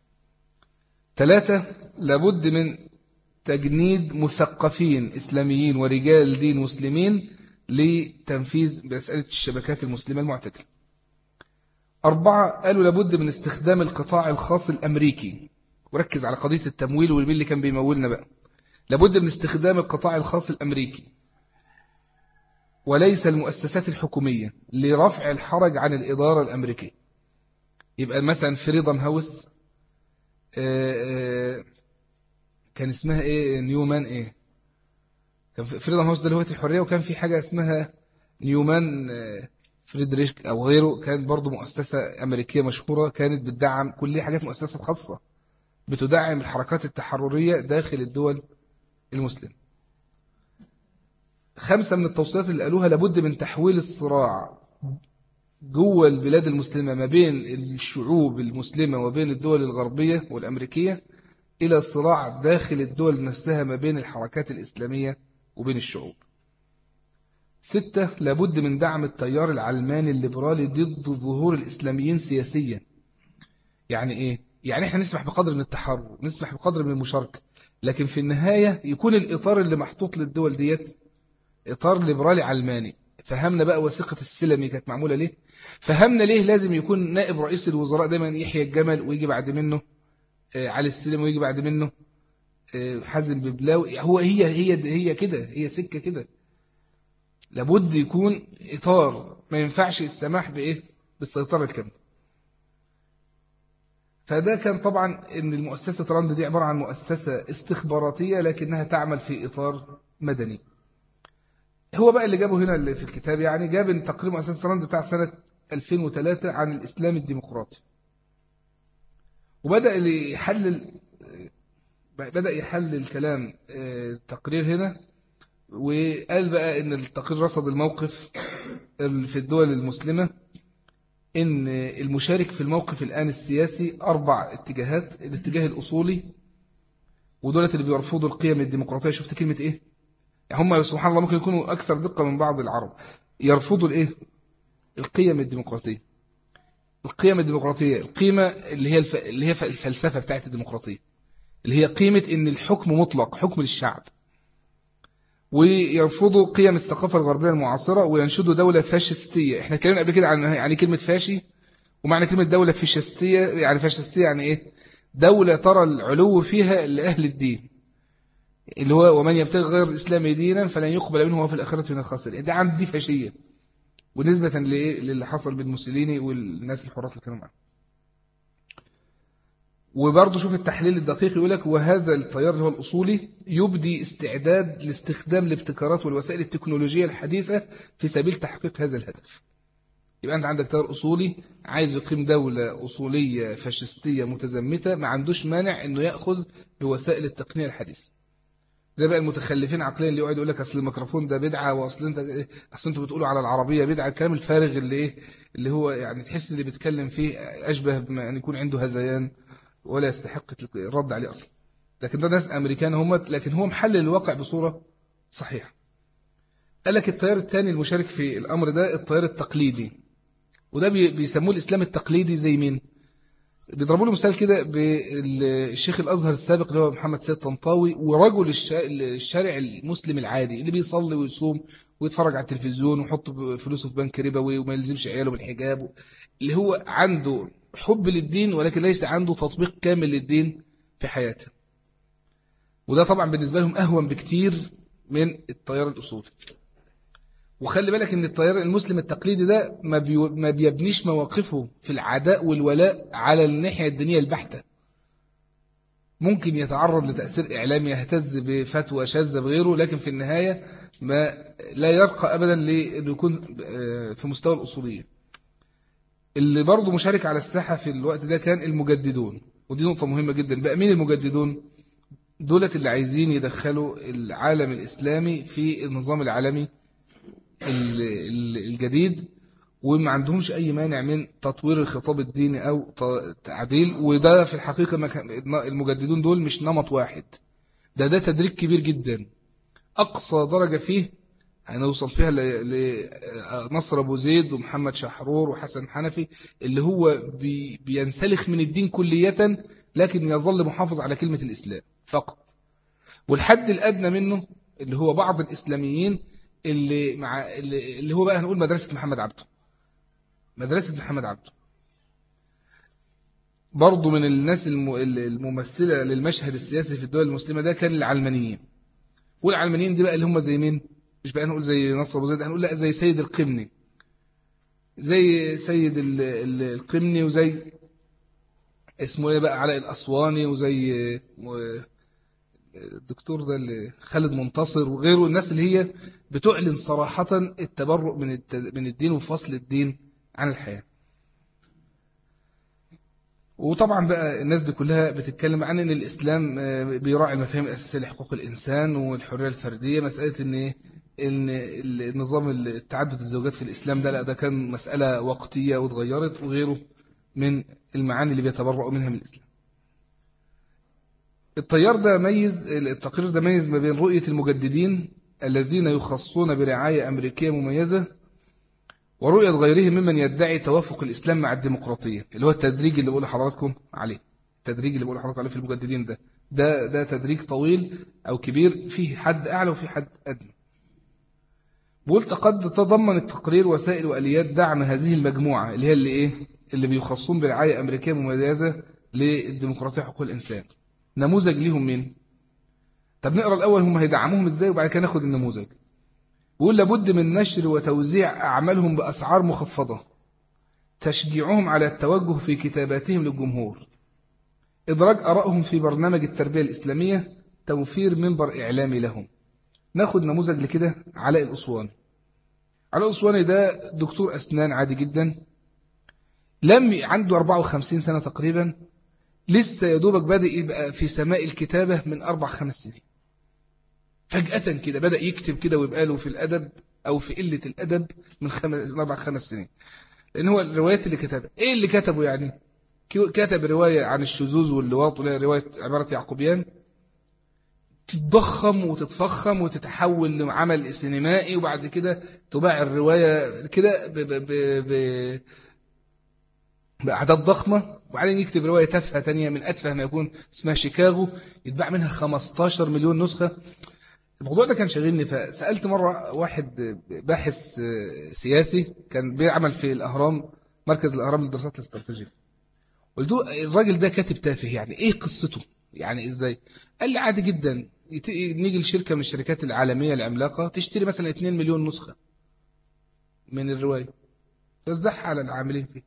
3، لابد من تجنيد مثقفين إسلاميين ورجال دين مسلمين لتنفيذ مسألة الشبكات المسلمة المعتدلة. 4، قالوا لابد من استخدام القطاع الخاص الأمريكي، وركز على قضية التمويل والمين اللي كان بيمولنا بقى. لابد من استخدام القطاع الخاص الأمريكي وليس المؤسسات الحكومية لرفع الحرج عن الإدارة الأمريكية. يبقى مثلا فريدم هاوس كان اسمها ايه، نيومان ايه، كان فريدم هاوس ده اللي هو الحرية، وكان في حاجة اسمها نيومان فريدريش او غيره، كان برضو مؤسسة امريكية مشهورة، كانت بتدعم كل حاجات مؤسسات خاصة بتدعم الحركات التحررية داخل الدول المسلمة. 5 من التوصيات اللي قالوها لابد من تحويل الصراع جوه البلاد المسلمة ما بين الشعوب المسلمة وبين الدول الغربية والأمريكية إلى صراع داخل الدول نفسها ما بين الحركات الإسلامية وبين الشعوب. 6، لابد من دعم التيار العلماني الليبرالي ضد ظهور الإسلاميين سياسيا. يعني إيه؟ يعني إحنا نسمح بقدر من التحرر، نسمح بقدر من المشاركة، لكن في النهاية يكون الإطار اللي محطوط للدول ديت إطار ليبرالي علماني. فهمنا بقى وثيقة السلمي كانت معمولة ليه؟ فهمنا ليه لازم يكون نائب رئيس الوزراء دايما يحيى الجمل، ويجي بعد منه علي السلم، ويجي بعد منه حازم ببلاوي. هي كده، هي سكة كده. لابد يكون إطار، ما ينفعش السماح بإيه، بالسيطرة الكاملة. فده كان طبعا إن المؤسسة راند دي عبارة عن مؤسسة استخباراتية لكنها تعمل في إطار مدني. هو بقى اللي جابه هنا اللي في الكتاب، يعني جاب تقرير مؤسسة راند بتاع سنة 2003 عن الإسلام الديمقراطي، وبدأ يحلل كلام التقرير هنا، وقال بقى إن التقرير رصد الموقف في الدول المسلمة، إن المشارك في الموقف الآن السياسي 4 اتجاهات. الاتجاه الأصولي، ودولة اللي بيرفضوا القيم الديمقراطية. شفت كلمة إيه؟ يعني هم سبحان الله ممكن يكونوا أكثر دقة من بعض العرب. يرفضوا الإيه؟ القيم الديمقراطية. القيم الديمقراطية، القيمة اللي هي الفلسفة بتاعت الديمقراطية، اللي هي قيمة إن الحكم مطلق، حكم للشعب. ويرفضوا قيم الثقافة الغربية المعاصرة، وينشدوا دولة فاشستية. احنا اتكلمنا قبل كده عن يعني كلمة فاشي، ومعنى كلمة دولة فاشستية. يعني فاشستية يعني ايه؟ دولة ترى العلو فيها لأهل الدين، اللي هو ومن يبتغي غير الإسلام دينا فلن يقبل منه وهو في الآخرة من الخاسرين. ده عند دي فاشية، ونسبة لإيه، للي حصل بالموسوليني والناس الحرات اللي كانوا معاه. وبرضه شوف التحليل الدقيق، يقول لك وهذا التيار اللي هو الأصولي يبدي استعداد لاستخدام الابتكارات والوسائل التكنولوجية الحديثة في سبيل تحقيق هذا الهدف. يبقى أنت عندك تيار أصولي عايز يقيم دولة أصولية فاشستية متزمتة، ما عندوش مانع أنه يأخذ بوسائل التقنية الحديثة. زي بقى المتخلفين عقليا اللي يقعد يقول لك اصل الميكروفون ده بدعه، واصل انت اصل انتوا بتقولوا على العربيه بدعه. الكلام الفارغ اللي ايه، اللي هو يعني تحس اللي بيتكلم فيه اشبه بما ان يكون عنده هذيان ولا يستحق الرد عليه اصلا. لكن ده ناس امريكان هم، لكن هو محلل الواقع بصوره صحيحه. قال لك التيار الثاني المشارك في الامر ده التيار التقليدي، وده بيسموه الاسلام التقليدي. زي مين؟ بيضربوا له مثال كده بالشيخ الأزهر السابق اللي هو محمد سيد طنطاوي، ورجل الشارع المسلم العادي اللي بيصلي ويصوم ويتفرج على التلفزيون ويحط فلوسه في بنك ربوي وما يلزمش عياله بالحجاب، اللي هو عنده حب للدين ولكن ليس عنده تطبيق كامل للدين في حياته. وده طبعا بالنسبة لهم أهون بكتير من التيار الأصولي. وخلي بالك ان التيار المسلم التقليدي ده ما بيبنيش مواقفه في العداء والولاء على الناحية الدينية البحتة. ممكن يتعرض لتأثير إعلامي يهتز بفتوى شاذة بغيره، لكن في النهاية لا يرقى أبدا لأنه يكون في مستوى الأصولية. اللي برضه مشارك على الساحة في الوقت ده كان المجددون، ودي نقطة مهمة جدا. بقى مين المجددون؟ دولة اللي عايزين يدخلوا العالم الإسلامي في النظام العالمي الجديد، وما عندهمش أي مانع من تطوير الخطاب الديني أو تعديل. وده في الحقيقة المجددون دول مش نمط واحد، ده تدريج كبير جدا. أقصى درجة فيه هنوصل فيها لنصر أبو زيد ومحمد شحرور وحسن حنفي، اللي هو بينسلخ من الدين كلية لكن يظل محافظ على كلمة الإسلام فقط. والحد الأدنى منه اللي هو بعض الإسلاميين اللي هو بقى هنقول مدرسة محمد عبده. مدرسة محمد عبده برضو من الناس الممثلة للمشهد السياسي في الدول المسلمة ده كان العلمانيين. والعلمانيين دي بقى اللي هم زي مين؟ مش بقى نقول زي نصر أبو زيد، هنقول لا، زي سيد القمني، زي سيد القمني، وزي اسمه ايه بقى علاء الأسواني، وزي الدكتور ده اللي خالد منتصر وغيره. الناس اللي هي بتعلن صراحة التبرؤ من الدين وفصل الدين عن الحياة. وطبعا بقى الناس دي كلها بتتكلم عن ان الاسلام بيراعي المفاهيم الاساسيه لحقوق الانسان والحريه الفرديه. مساله ان النظام التعدد الزوجات في الاسلام ده لا، ده كان مساله وقتيه واتغيرت، وغيره من المعاني اللي بيتبرؤوا منها من الاسلام. التقرير ده ميز ما بين رؤيه المجددين الذين يخصون برعايه امريكيه مميزه ورؤية غيرهم ممن يدعي توافق الإسلام مع الديمقراطية، اللي هو التدريج اللي بقول لحضراتكم عليه. التدريج اللي بقول لحضراتكم عليه في المجددين ده تدريج طويل أو كبير، فيه حد أعلى وفيه حد أدنى. بقول قد تضمن التقرير وسائل وآليات دعم هذه المجموعة اللي هي اللي بيخصون برعاية أمريكية مميزة للديمقراطية وحقوق الإنسان. نموذج ليهم مين؟ طب نقرأ الأول هم هيدعموهم إزاي وبعد كده ناخد النموذج. بيقول لابد من نشر وتوزيع أعمالهم بأسعار مخفضة تشجيعهم على التوجه في كتاباتهم للجمهور، إدراج آرائهم في برنامج التربية الإسلامية، توفير منبر إعلامي لهم. ناخد نموذج لكده علاء الأسواني. علاء الأسواني ده دكتور أسنان عادي جدا، عنده 54 سنة تقريبا، لسه يدوبك بدأ يبقى في سماء الكتابة من 4-5 سنين. فجأة كده بدأ يكتب كده ويبقى له في الأدب أو في قلة الأدب من 4-5 سنين. لأن هو الروايات اللي كتبها إيه اللي كتبه يعني؟ كتب رواية عن الشذوذ واللواط، ولا رواية عبارة يعقوبيان، تتضخم وتتفخم وتتحول لعمل سينمائي، وبعد كده تباع الرواية كده بأعداد ضخمة. وبعدين يكتب رواية تافهة تانية من أتفه ما يكون اسمها شيكاغو، يتباع منها 15 مليون نسخة. الموضوع ده كان شاغلني، فسألت مرة واحد باحث سياسي كان بيعمل في الأهرام، مركز الأهرام للدراسات الاستراتيجية. قلت له الراجل ده كاتب تافه، يعني إيه قصته؟ يعني إزاي؟ قال لي عادي جدا، نيجي لشركة من الشركات العالمية العملاقة تشتري مثلا 2 مليون نسخة من الرواية توزعها على العاملين فيه.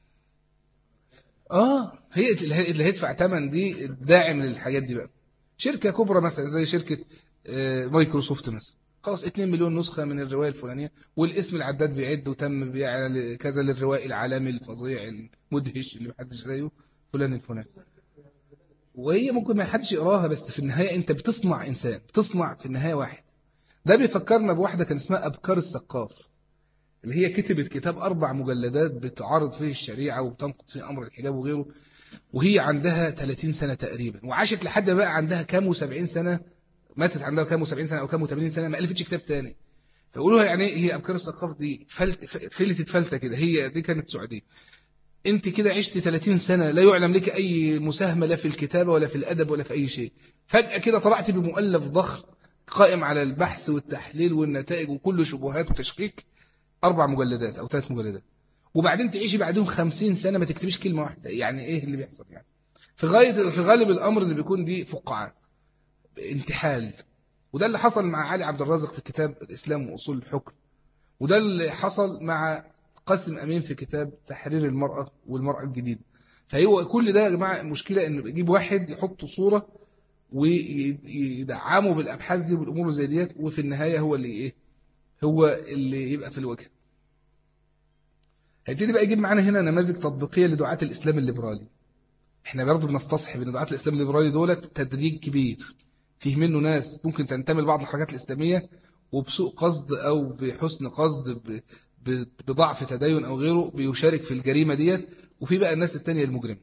هي اللي هيدفع ثمن دي الداعم للحاجات دي بقى شركة كبرى مثلا زي شركة مايكروسوفت مثلا، خلاص 2 مليون نسخة من الرواية الفلانية، والاسم العداد بيعد وتم بيع كذا للروائي العالمي الفظيع المدهش اللي محدش زيه فلان الفلاني. وهي ممكن ما حدش يقراها، بس في النهاية أنت بتصنع إنسان، بتصنع في النهاية واحد. ده بيفكرنا بواحدة كان اسمها أبكار السقاف، اللي هي كتبت كتاب 4 مجلدات بتعارض فيه الشريعة وبتنقض فيه أمر الحجاب وغيره، وهي عندها 30 سنة تقريبا، وعاشت لحد بقى عندها كام و70 سنة، ماتت عندها كام و70 سنة أو كام و80 سنة، ما ألفتش كتاب تاني. فقولوها يعني إيه هي أبكار السقاف دي؟ فلتت فلتة كده، هي دي كانت سعودية. أنت كده عشت 30 سنة لا يعلم لك أي مساهمة لا في الكتابة ولا في الأدب ولا في أي شيء، فجأة كده طلعت بمؤلف ضخم قائم على البحث والتحليل والنتائج وكل شبهات وتشكيك، 4 مجلدات أو 3 مجلدات، وبعدين تعيشي بعدهم 50 سنة ما تكتبيش كلمة واحدة. يعني إيه اللي بيحصل يعني؟ في غالب الأمر اللي بيكون دي فقاعات، انتحال. وده اللي حصل مع علي عبد الرازق في كتاب الإسلام وأصول الحكم، وده اللي حصل مع قاسم أمين في كتاب تحرير المرأة والمرأة الجديدة. فهو كل ده يا جماعة مشكلة، إنه يجيب واحد يحط صورة ويدعمه بالأبحاث دي والأمور زي ديت، وفي النهاية هو اللي إيه، هو اللي يبقى في الوجه. هيبتدي بقى يجيب معانا هنا نماذج تطبيقية لدعاة الإسلام الليبرالي. احنا برضه بنستصحب ان دعاة الإسلام الليبرالي دولت تدريج كبير، فيه منه ناس ممكن تنتمي لبعض الحركات الإسلامية وبسوء قصد أو بحسن قصد بضعف تدين أو غيره بيشارك في الجريمة ديت، وفي بقى الناس التانية المجرمة.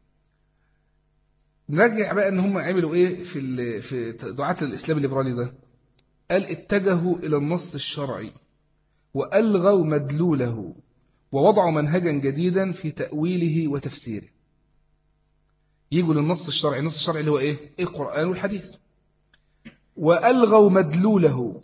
نرجع بقى ان هم عملوا ايه في دعاة الإسلام الليبرالي ده. قال اتجهوا إلى النص الشرعي وألغوا مدلوله ووضعوا منهجا جديدا في تأويله وتفسيره. يجوا للنص الشرعي، النص الشرعي اللي هو ايه؟ القرآن والحديث. وألغوا مدلوله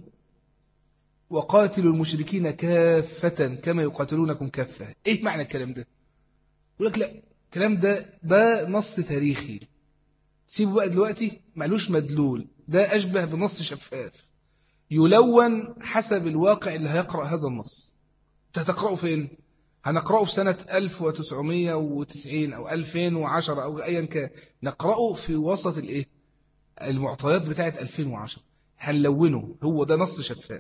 وقاتلوا المشركين كافة كما يقاتلونكم كافة. ايه معنى الكلام ده؟ يقول لك لا، الكلام ده نص تاريخي، سيبه بقى دلوقتي، مالوش مدلول، ده أشبه بنص شفاف يلون حسب الواقع اللي هيقرأ هذا النص. هتقرأه فين؟ هنقرأه في سنة 1990 أو 2010 أو أيا كان، نقرأه في وسط الإيه؟ المعطيات بتاعة 2010، هنلونه، هو ده نص شفاف.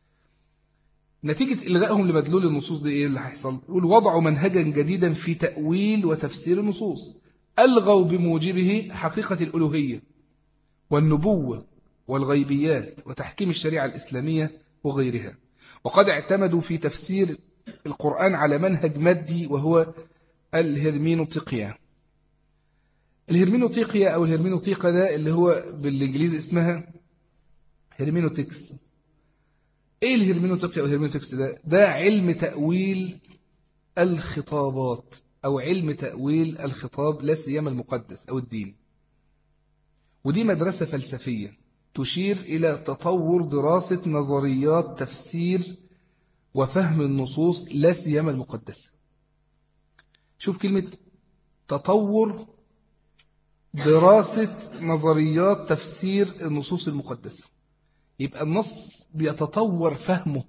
نتيجة إلغائهم لمدلول النصوص دي إيه اللي هيحصل؟ يقول وضعوا منهجا جديدا في تأويل وتفسير النصوص، ألغوا بموجبه حقيقة الألوهية والنبوة والغيبيات وتحكيم الشريعة الإسلامية وغيرها. وقد اعتمدوا في تفسير القرآن على منهج مادي وهو الهرمينوطيقيا. الهرمينوطيقيا أو الهرمينوطيقة ده اللي هو بالإنجليزي اسمها هرمينوتكس. إيه الهرمينوطيقيا أو الهرمينوتكس ده؟ ده علم تأويل الخطابات أو علم تأويل الخطاب لا سيما المقدس أو الدين. ودي مدرسة فلسفية تشير إلى تطور دراسة نظريات تفسير وفهم النصوص لا سيما المقدسة. شوف كلمة تطور دراسة نظريات تفسير النصوص المقدسة، يبقى النص بيتطور فهمه.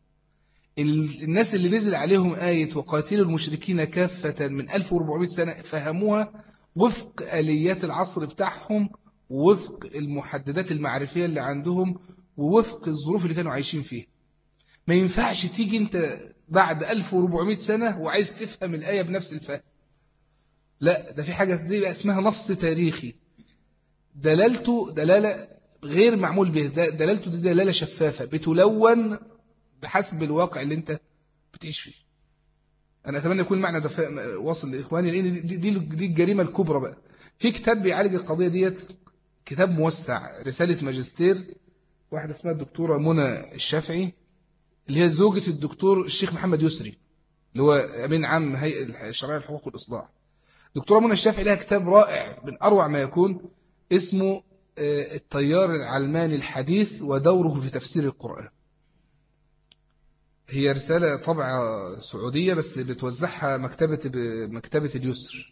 الناس اللي نزل عليهم آية وقاتلوا المشركين كافة من 1400 سنة فهموها وفق آليات العصر بتاعهم ووفق المحددات المعرفية اللي عندهم ووفق الظروف اللي كانوا عايشين فيها. ما ينفعش تيجي انت بعد 1400 سنة وعايز تفهم الآية بنفس الفهم. لا، ده في حاجة دي بقى اسمها نص تاريخي، دلالته دلالة غير معمول به، دلالته دي دلالة شفافة بتلون بحسب الواقع اللي انت بتعيش فيه. انا اتمنى يكون المعنى ده واصل لاخواني، لان دي الجريمة الكبرى بقى. في كتاب بيعالج القضية ديت، كتاب موسع، رسالة ماجستير، واحدة اسمها الدكتورة منى الشافعي اللي هي زوجة الدكتور الشيخ محمد يسري اللي هو أمين عام هيئة الشرعية للحقوق والإصلاح. دكتورة منى الشافعي لها كتاب رائع من أروع ما يكون اسمه التيار العلماني الحديث ودوره في تفسير القرآن. هي رسالة طبعة سعودية بس بتوزعها مكتبة اليسر.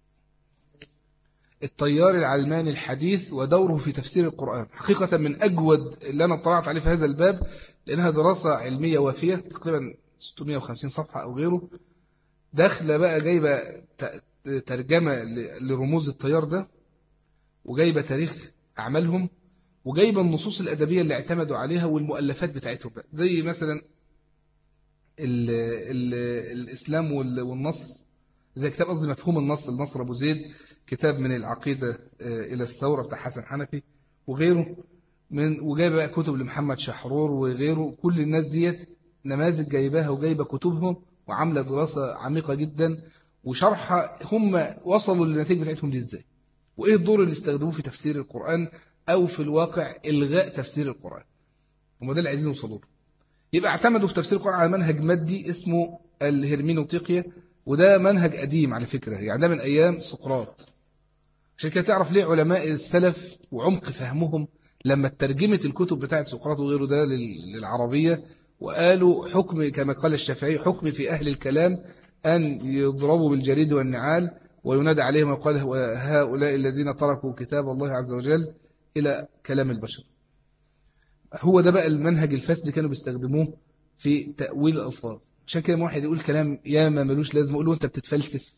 التيار العلماني الحديث ودوره في تفسير القرآن، حقيقة من أجود اللي أنا اطلعت عليه في هذا الباب، لأنها دراسة علمية وافية تقريبا 650 صفحة أو غيره، داخلة بقى جايبة ترجمة لرموز التيار ده، وجايبة تاريخ أعمالهم، وجايبة النصوص الأدبية اللي اعتمدوا عليها والمؤلفات بتاعتهم بقى، زي مثلا ال ال الإسلام والنص، زي كتاب قصدي مفهوم النص لنصر أبو زيد، كتاب من العقيدة إلى الثورة بتاع حسن حنفي وغيره، وجايب بقى كتب لمحمد شحرور وغيره. كل الناس ديت نماذج جايباها وجايبة كتبهم وعاملة دراسة عميقة جدا وشرح هم وصلوا للنتيجة بتاعتهم دي ازاي، وايه الدور اللي استخدموه في تفسير القرآن او في الواقع الغاء تفسير القرآن. هم ده اللي عايزين يوصلوا له. يبقى اعتمدوا في تفسير القرآن على منهج مادي اسمه الهرمينوطيقية، وده منهج قديم على فكرة، يعني ده من ايام سقراط. عشان كده تعرف ليه علماء السلف وعمق فهمهم لما ترجمت الكتب بتاعت سقراط وغيره ده للعربية وقالوا حكم كما قال الشافعي حكم في أهل الكلام أن يضربوا بالجريد والنعال وينادى عليهم ويقال هؤلاء الذين تركوا كتاب الله عز وجل إلى كلام البشر. هو ده بقى المنهج الفاسد كانوا بيستخدموه في تأويل الألفاظ. عشان كده واحد يقول كلام ياما ملوش لازم يقول له أنت بتتفلسف،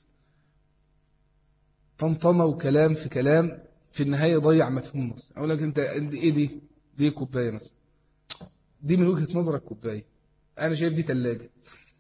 طنطمة وكلام في كلام في النهاية ضيع مفهوم النص. أقول لك أنت إيه دي كوباية مثلا، دي من وجهة نظرك كوباية، أنا شايف دي تلاجة.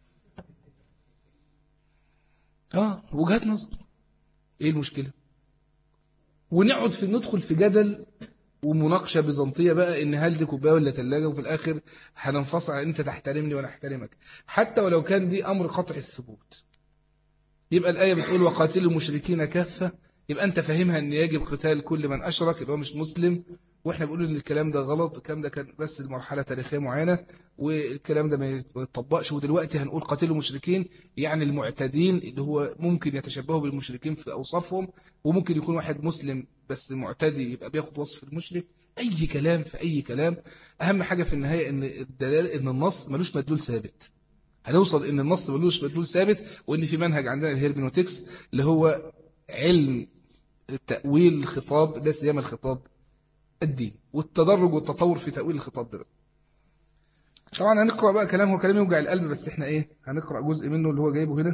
وجهات نظر، إيه المشكلة؟ ونقعد ندخل في جدل ومناقشة بيزنطية بقى إن هل دي كوباية ولا تلاجة، وفي الآخر هننفصل أنت تحترمني وأنا أحترمك، حتى ولو كان دي أمر قطع الثبوت. يبقى الآية بتقول وقاتلوا المشركين كافة، يبقى أنت فاهمها أن يجب قتال كل من أشرك يبقى مش مسلم، وإحنا بنقول أن الكلام ده غلط، الكلام ده كان بس المرحلة تاريخية معينة والكلام ده ما يتطبقش. ودلوقتي هنقول قاتلوا المشركين يعني المعتدين اللي هو ممكن يتشبهوا بالمشركين في أوصافهم، وممكن يكون واحد مسلم بس معتدي يبقى بياخد وصف المشرك. أي كلام في أي كلام، أهم حاجة في النهاية أن الدلالة أن النص ملوش مدلول ثابت. هنوصل ان النص ملوش مدلول ثابت، وان في منهج عندنا الهيرمنوتكس اللي هو علم تأويل الخطاب، ده سيما الخطاب الدين والتدرج والتطور في تأويل الخطاب ده. طبعا هنقرأ بقى كلام، هو كلام يوجع القلب بس احنا هنقرأ جزء منه اللي هو جايبه هنا.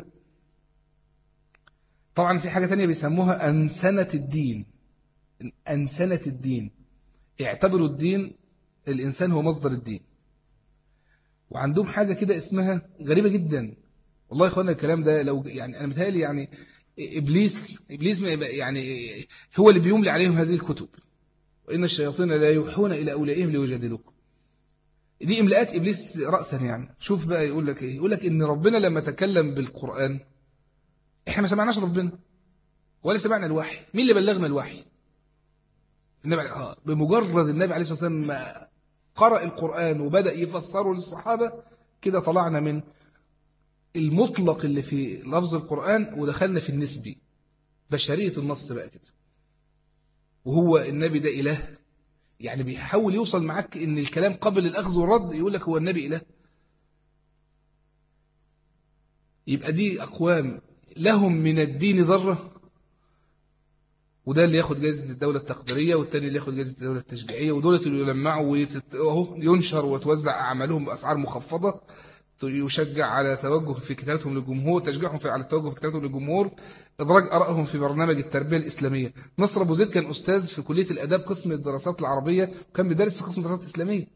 طبعا في حاجة تانية بيسموها أنسنة الدين. أنسنة الدين، اعتبروا الدين الإنسان هو مصدر الدين. وعندهم حاجة كده اسمها غريبة جدا والله يا اخوانا، الكلام ده لو يعني انا متهيألي يعني ابليس يعني هو اللي بيملي عليهم هذه الكتب، وان الشياطين لا يوحون الى اوليائهم ليجادلوكم. دي املاءات ابليس راسا. يعني شوف بقى يقول لك ايه، يقول لك ان ربنا لما تكلم بالقران احنا ما سمعناش ربنا ولا سمعنا الوحي. مين اللي بلغنا الوحي؟ النبي بمجرد النبي عليه الصلاه والسلام ما قرأ القرآن وبدأ يفسره للصحابة كده طلعنا من المطلق اللي في لفظ القرآن ودخلنا في النسبي، بشرية النص بقى كده. وهو النبي ده إله، يعني بيحاول يوصل معك إن الكلام قبل الأخذ والرد، يقول لك هو النبي إله. يبقى دي أقوام لهم من الدين ذرة، وده اللي ياخد جائزة الدولة التقديرية والتاني اللي ياخد جائزة الدولة التشجيعية، ودولة اللي يلمعوا وينشر وتوزع أعمالهم بأسعار مخفضة، يشجع على توجه في كتابتهم للجمهور، تشجيعهم على التوجه في كتابتهم للجمهور، إدراج آرائهم في برنامج التربية الإسلامية. نصر أبو زيد كان أستاذ في كلية الآداب قسم الدراسات العربية، وكان بيدرس في قسم الدراسات الإسلامية.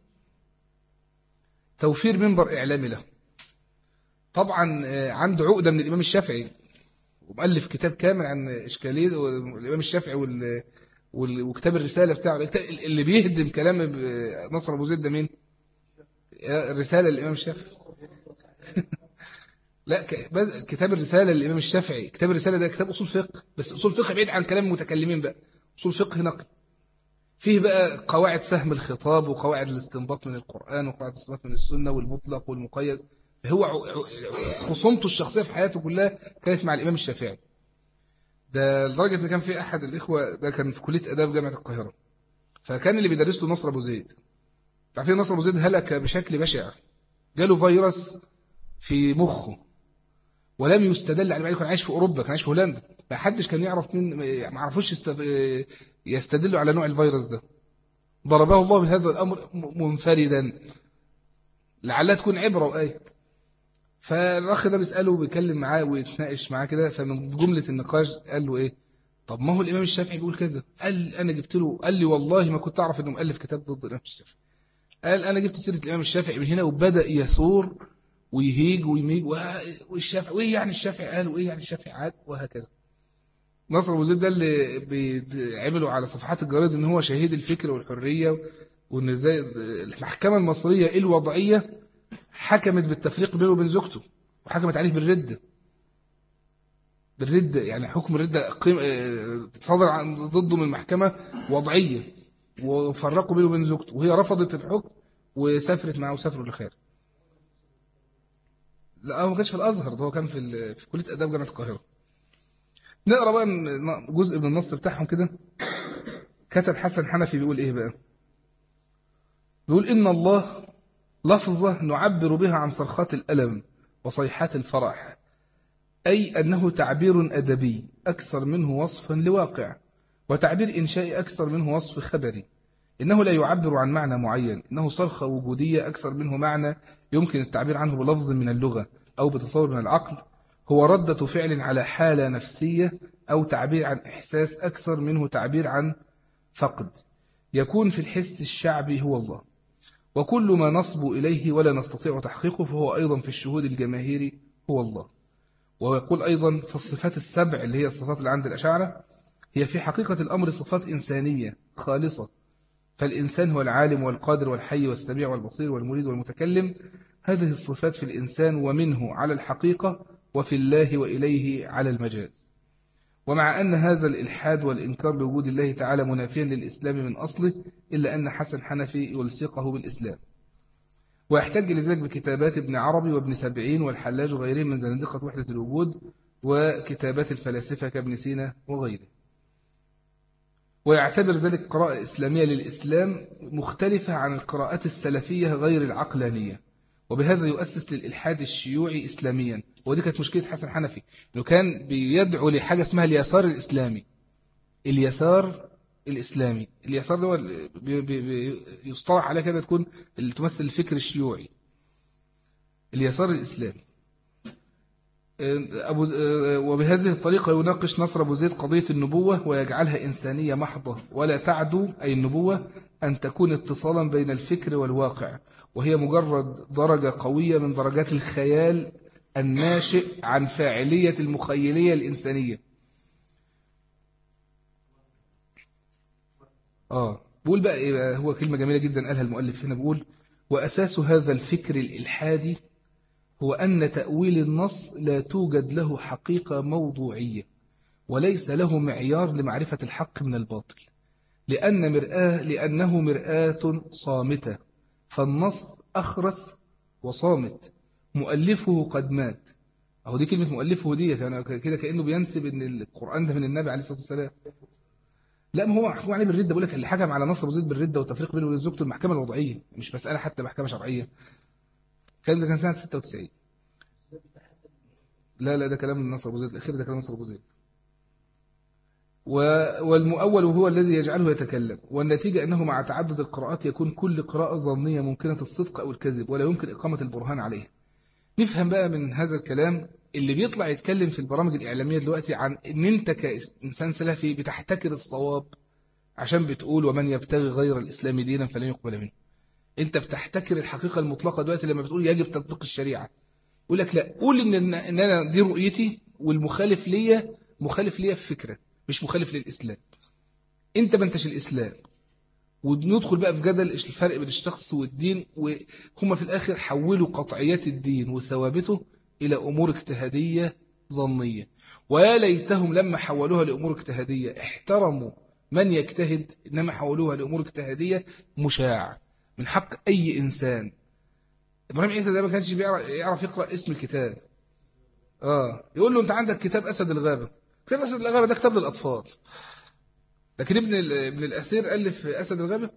توفير منبر إعلامي له. طبعا عنده عقدة من الإمام الشافعي، ومؤلف كتاب كامل عن إشكالية الإمام الشافعي وكتاب الرسالة بتاعه. اللي بيهدم كلام نصر أبو زيد ده مين؟ الرسالة للإمام الشافعي. لا، كتاب الرسالة للإمام الشافعي، كتاب الرسالة ده كتاب أصول فقه، بس أصول فقه بعيد عن كلام المتكلمين بقى، أصول فقه نقل، فيه بقى قواعد فهم الخطاب وقواعد الاستنباط من القرآن وقواعد الاستنباط من السنة والمطلق والمقيد. هو خصومته الشخصية في حياته كلها كانت مع الإمام الشافعي ده، لدرجة إن كان في أحد الإخوة ده كان في كلية آداب جامعة القاهرة، فكان اللي بيدرس له نصر أبو زيد. تعرفين نصر أبو زيد هلك بشكل بشع، جاله فيروس في مخه ولم يستدل عليه. كان عايش في أوروبا، كان عايش في هولندا، ما حدش كان يعرف مين، ما عرفوش يستدلوا على نوع الفيروس ده. ضربه الله بهذا الأمر منفردا، لعلها تكون عبرة وآية. فالأخ ده بيسأله وبيكلم معاه ويتناقش معاه كده، فمن جملة النقاش قال له إيه، طب ما هو الإمام الشافعي بيقول كذا. قال أنا جبت له، قال لي والله ما كنت أعرف إنه مؤلف كتاب ضد الإمام الشافعي. قال أنا جبت سيرة الإمام الشافعي من هنا، وبدأ يثور ويهيج ويميج والشافعي، وإيه يعني الشافعي قال، وإيه يعني الشافعي عاد، وهكذا. نصر أبو زيد ده اللي بيعملوا على صفحات الجرائد إن هو شهيد الفكر والحرية، وإن إزاي المحكمة المصرية الوضعية حكمت بالتفريق بينه وبين زوجته، وحكمت عليه بالردة، يعني حكم الردة صدر ضده من المحكمة وضعية، وفرقوا بينه وبين زوجته، وهي رفضت الحكم وسافرت معه وسافروا للخارج. لا، هو ما كانش في الأزهر، ده هو كان في كلية آداب جامعة القاهرة. نقرأ بقى جزء من النص بتاعهم كده. كتب حسن حنفي بيقول إيه بقى؟ بيقول: إن الله لفظة نعبر بها عن صرخات الألم وصيحات الفرح، أي أنه تعبير أدبي أكثر منه وصفا لواقع، وتعبير إنشائي أكثر منه وصف خبري. إنه لا يعبر عن معنى معين، إنه صرخة وجودية أكثر منه معنى يمكن التعبير عنه بلفظ من اللغة أو بتصور من العقل. هو ردة فعل على حالة نفسية، أو تعبير عن إحساس أكثر منه تعبير عن فقد. يكون في الحس الشعبي هو الله، وكل ما نصب إليه ولا نستطيع تحقيقه فهو أيضا في الشهود الجماهيري هو الله. ويقول أيضا: فالصفات السبع اللي هي الصفات اللي عند الأشاعرة هي في حقيقة الأمر صفات إنسانية خالصة. فالإنسان هو العالم والقادر والحي والسميع والبصير والمريد والمتكلم. هذه الصفات في الإنسان ومنه على الحقيقة، وفي الله وإليه على المجاز. ومع أن هذا الإلحاد والإنكار لوجود الله تعالى منافيا للإسلام من أصله، إلا أن حسن حنفي يلصقه بالإسلام، ويحتج لذلك بكتابات ابن عربي وابن سبعين والحلاج وغيرهم من زنادقة وحدة الوجود، وكتابات الفلاسفة كابن سينا وغيره. ويعتبر ذلك قراءة إسلامية للإسلام مختلفة عن القراءات السلفية غير العقلانية، وبهذا يؤسس للإلحاد الشيوعي إسلاميا. ودي كانت مشكلة حسن حنفي، أنه كان بيدعو لحاجة اسمها اليسار الإسلامي. اليسار الإسلامي، اليسار ده هو يصطلح عليه كده، تكون اللي تمثل الفكر الشيوعي، اليسار الإسلامي. وبهذه الطريقة يناقش نصر أبو زيد قضية النبوة، ويجعلها إنسانية محضة، ولا تعدو أي النبوة أن تكون اتصالا بين الفكر والواقع، وهي مجرد درجة قوية من درجات الخيال الناشئ عن فاعلية المخيلية الإنسانية. بقول بقى إيه بقى، هو كلمة جميلة جدا قالها المؤلف هنا، بقول: وأساس هذا الفكر الإلحادي هو أن تأويل النص لا توجد له حقيقة موضوعية، وليس له معيار لمعرفة الحق من الباطل، لأنه مرآة صامتة، فالنص أخرس وصامت، مؤلفه قد مات. أهو دي كلمة مؤلفه ديت، أنا كده كأنه بينسب أن القرآن ده من النبي عليه الصلاة والسلام. لا، ما هو محكوم عليه بالردة. بقول لك اللي حكم على نصر أبو زيد بالردة والتفريق بينه وبين زوجته المحكمة الوضعية، مش مسألة حتى محكمة شرعية. كان سنة 96. لا، ده كلام من نصر أبو زيد الأخير، ده كلام نصر أبو زيد. والمؤول هو الذي يجعله يتكلم، والنتيجة أنه مع تعدد القراءات يكون كل قراءة ظنية ممكنة الصدق أو الكذب، ولا يمكن إقامة البرهان عليها. نفهم بقى من هذا الكلام اللي بيطلع يتكلم في البرامج الإعلامية دلوقتي عن أن أنت كإنسان سلفي بتحتكر الصواب عشان بتقول: ومن يبتغي غير الإسلام دينا فلن يقبل منه. أنت بتحتكر الحقيقة المطلقة دلوقتي لما بتقول يجب تطبيق الشريعة. يقول لك: لا، قول إن أنا دي رؤيتي، والمخالف ليا مخالف ليا في فكرة، مش مخالف للإسلام. أنت ما انتش الإسلام. وندخل بقى في جدل الفرق بين الشخص والدين، وهم في الآخر حولوا قطعيات الدين وثوابته إلى أمور اجتهادية ظنية. ويا ليتهم لما حولوها لأمور اجتهادية احترموا من يجتهد، إنما حولوها لأمور اجتهادية مشاع. من حق أي إنسان. إبراهيم عيسى ده ما كانش يعرف يقرأ اسم الكتاب. يقول له: أنت عندك كتاب أسد الغابة. كتاب أسد الغابة ده كتاب للأطفال، لكن ابن الأثير ألف أسد الغابة.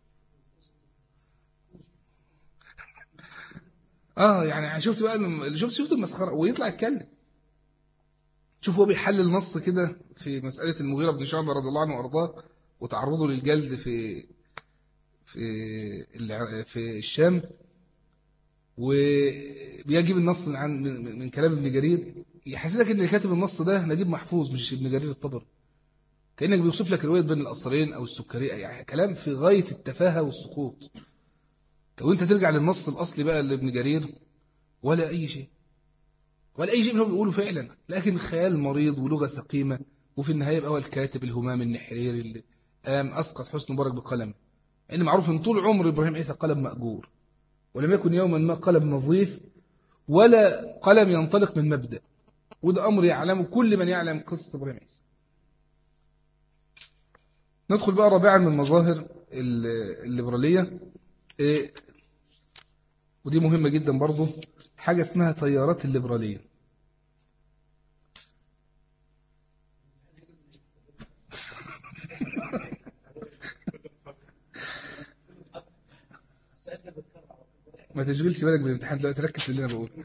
يعني شفت بقى، شفت المسخرة، ويطلع يتكلم. شوف هو بيحلل نص كده في مسألة المغيرة بن شعبة رضي الله عنه وأرضاه، وتعرضه للجلد في في الشام، وبيجيب النص من كلام ابن جرير، يحسسك ان اللي كاتب النص ده نجيب محفوظ مش ابن جرير الطبري، كأنك بيوصف لك رواية بين القصرين أو السكرية، يعني كلام في غاية التفاهة والسقوط. طب وانت ترجع للنص الأصلي بقى لابن جرير، ولا أي شيء، ولا أي شيء من هو بيقوله فعلا، لكن خيال مريض ولغة سقيمة. وفي النهاية بقى هو الكاتب الهمام النحريري اللي قام أسقط حسني مبارك بقلم، إن معروف إن طول عمر إبراهيم عيسى قلم مأجور، ولم يكن يوما ما قلم نظيف ولا قلم ينطلق من مبدأ. وده أمر يعلمه كل من يعلم قصة إبراهيم عيسى. ندخل بقى رابعا من مظاهر الليبرالية، ودي مهمة جدا برضو، حاجة اسمها تيارات الليبرالية. ما تشغلش بالك بالامتحان، لا تركز في اللي أنا بقوله.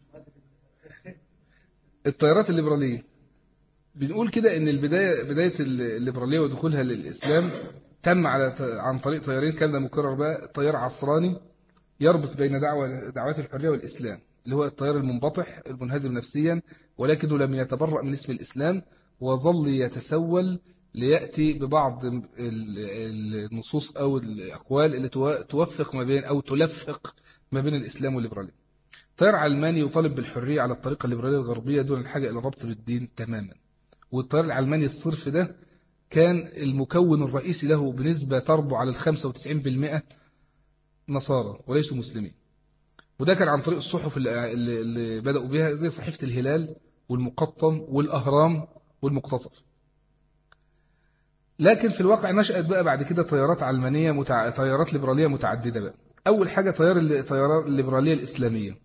التيارات الليبرالية بنقول كده إن بداية الليبرالية ودخولها للإسلام تم عن طريق تيارين، كان ده مكرر بقى، تيار عصراني يربط بين دعوات الحرية والإسلام، اللي هو التيار المنبطح المنهزم نفسيا، ولكنه لم يتبرأ من اسم الإسلام، وظل يتسول ليأتي ببعض النصوص أو الأقوال اللي توفق ما بين أو تلفق ما بين الإسلام والليبرالية. تيار علماني يطالب بالحرية على الطريقة الليبرالية الغربية دون الحاجة إلى الربط بالدين تماما. والتيار العلماني الصرف ده كان المكون الرئيسي له بنسبة تربو على 95% نصارى وليسوا مسلمين. وده كان عن طريق الصحف اللي بدأوا بها زي صحيفة الهلال والمقطم والأهرام والمقتطف. لكن في الواقع نشأت بقى بعد كده تيارات علمانية تيارات ليبرالية متعددة بقى. أول حاجة تيار الليبرالية الإسلامية،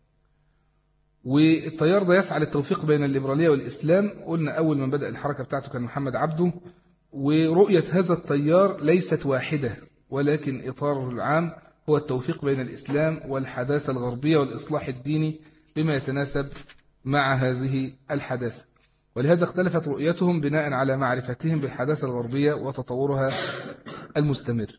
والتيار ده يسعى للتوفيق بين الليبرالية والإسلام. قلنا أول من بدأ الحركة بتاعته كان محمد عبده، ورؤية هذا التيار ليست واحدة، ولكن إطار العام هو التوفيق بين الإسلام والحداثة الغربية والإصلاح الديني بما يتناسب مع هذه الحداثة. ولهذا اختلفت رؤيتهم بناء على معرفتهم بالحداثة الغربية وتطورها المستمر.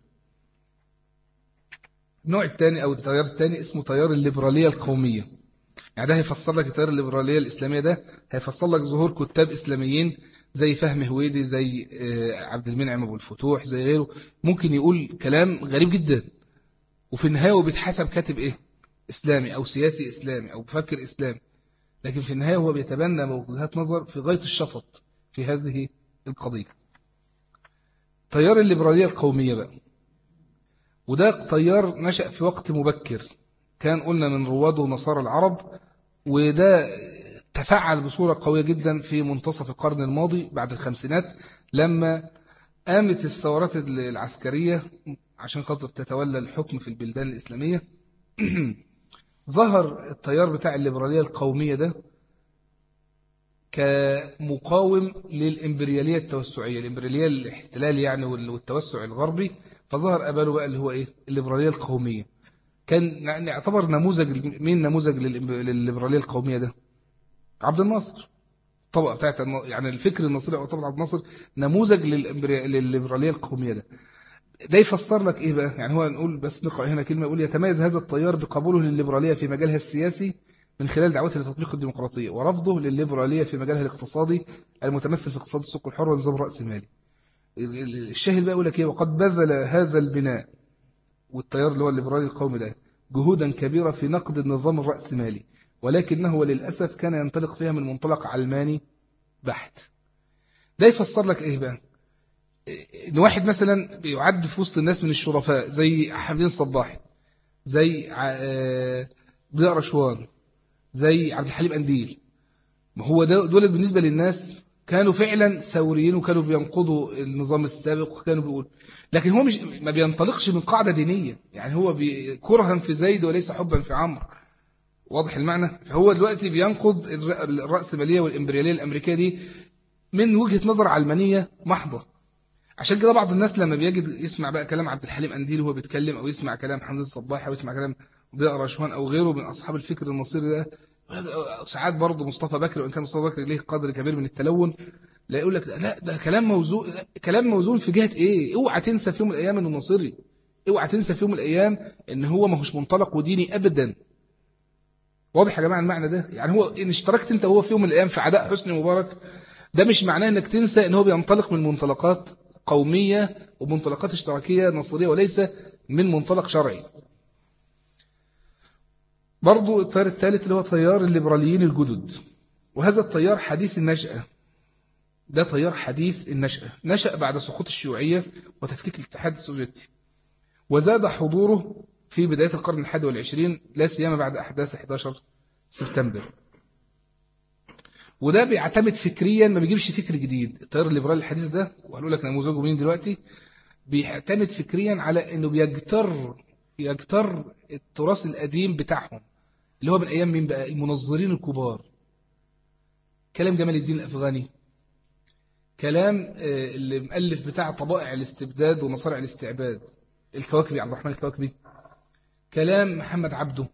النوع الثاني أو التيار الثاني اسمه تيار الليبرالية القومية. يعني ده هيفسر لك التيار الليبرالية الإسلامية، ده هيفسر لك ظهور كتاب إسلاميين زي فهمي هويدي، زي عبد المنعم أبو الفتوح، زي غيره. ممكن يقول كلام غريب جدا، وفي النهاية هو بيتحسب كاتب إيه؟ إسلامي أو سياسي إسلامي أو مفكر إسلامي، لكن في النهاية هو بيتبنى وجهات نظر في غاية الشفط في هذه القضية. تيار الليبرالية القومية بقى، وده تيار نشأ في وقت مبكر، كان قلنا من رواده نصارى العرب، وده تفعل بصورة قوية جدا في منتصف القرن الماضي بعد الخمسينات، لما قامت الثورات العسكرية عشان خاطر تتولى الحكم في البلدان الإسلامية. ظهر التيار بتاع الليبرالية القومية ده كمقاوم للإمبريالية التوسعية، الإمبريالية الاحتلال يعني والتوسع الغربي. فظهر قبله بقى اللي هو إيه؟ الليبرالية القومية. كان نعتبر نموذج، مين نموذج للليبرالية القومية ده؟ عبد الناصر. الطبقة بتاعت يعني الفكر الناصري أو طبقة عبد الناصر نموذج للليبرالية القومية ده. ده يفسر لك إيه بقى؟ يعني هو نقول بس نقرأ هنا كلمة، يقول يتميز هذا التيار بقبوله للليبرالية في مجالها السياسي من خلال دعوته لتطبيق الديمقراطية، ورفضه للليبرالية في مجالها الاقتصادي المتمثل في اقتصاد السوق الحر ونظام رأسمالي. الشاهد بقى يقول لك إيه؟ وقد بذل هذا البناء والتيار اللي هو الليبرالي القومي ده جهودا كبيرة في نقد النظام الرأسمالي، ولكنه للأسف كان ينطلق فيها من منطلق علماني بحت. ده يفسر لك إيه بقى؟ إن واحد مثلا بيعد في وسط الناس من الشرفاء زي حمدين صباحي، زي ضياء رشوان، زي عبد الحليم قنديل، ما هو دول بالنسبة للناس كانوا فعلا ثوريين وكانوا بينقضوا النظام السابق وكانوا بيقولوا، لكن هو مش ما بينطلقش من قاعدة دينية، يعني هو كرها في زيد وليس حبا في عمرو. واضح المعنى؟ فهو دلوقتي بينقض الرأسمالية والإمبريالية الأمريكية دي من وجهة نظر علمانية محضة. عشان كده بعض الناس لما بيجد يسمع بقى كلام عبد الحليم قنديل وهو بيتكلم، أو يسمع كلام حمد الصباح، أو يسمع كلام ضياء رشوان أو غيره من أصحاب الفكر النصيري ده، ساعات برضه مصطفى بكر، وإن كان مصطفى بكر ليه قدر كبير من التلون، لا يقول لك لا ده كلام موزون، كلام موزون في جهة إيه؟ اوعى تنسى في يوم من الأيام إنه نصيري، اوعى تنسى في يوم من الأيام إن هو ما هوش منطلق وديني أبدا. واضح يا جماعة المعنى ده؟ يعني هو إن اشتركت أنت وهو في يوم من الأيام في عداء حسني مبارك، ده مش معناه إنك تنسى إن هو بينطلق من منطلقات قومية ومنطلقات اشتراكية نصرية وليس من منطلق شرعي. برضو التيار الثالث اللي هو تيار الليبراليين الجدد، وهذا التيار حديث النشأة. ده تيار حديث النشأة، نشأ بعد سقوط الشيوعية وتفكيك الاتحاد السوفيتي، وزاد حضوره في بداية القرن 21 لا سيما بعد أحداث 11 سبتمبر. وده بيعتمد فكريا، ما بيجيبش فكر جديد. التيار الليبرالي الحديث ده، وقالوا لك نموذجه مين دلوقتي، بيعتمد فكريا على انه يجتر التراث القديم بتاعهم، اللي هو من ايام مين بقى؟ المنظرين الكبار. كلام جمال الدين الافغاني، كلام اللي مؤلف بتاع طبائع الاستبداد ومصارع الاستعباد، الكواكبي، عبد الرحمن الكواكبي، كلام محمد عبده،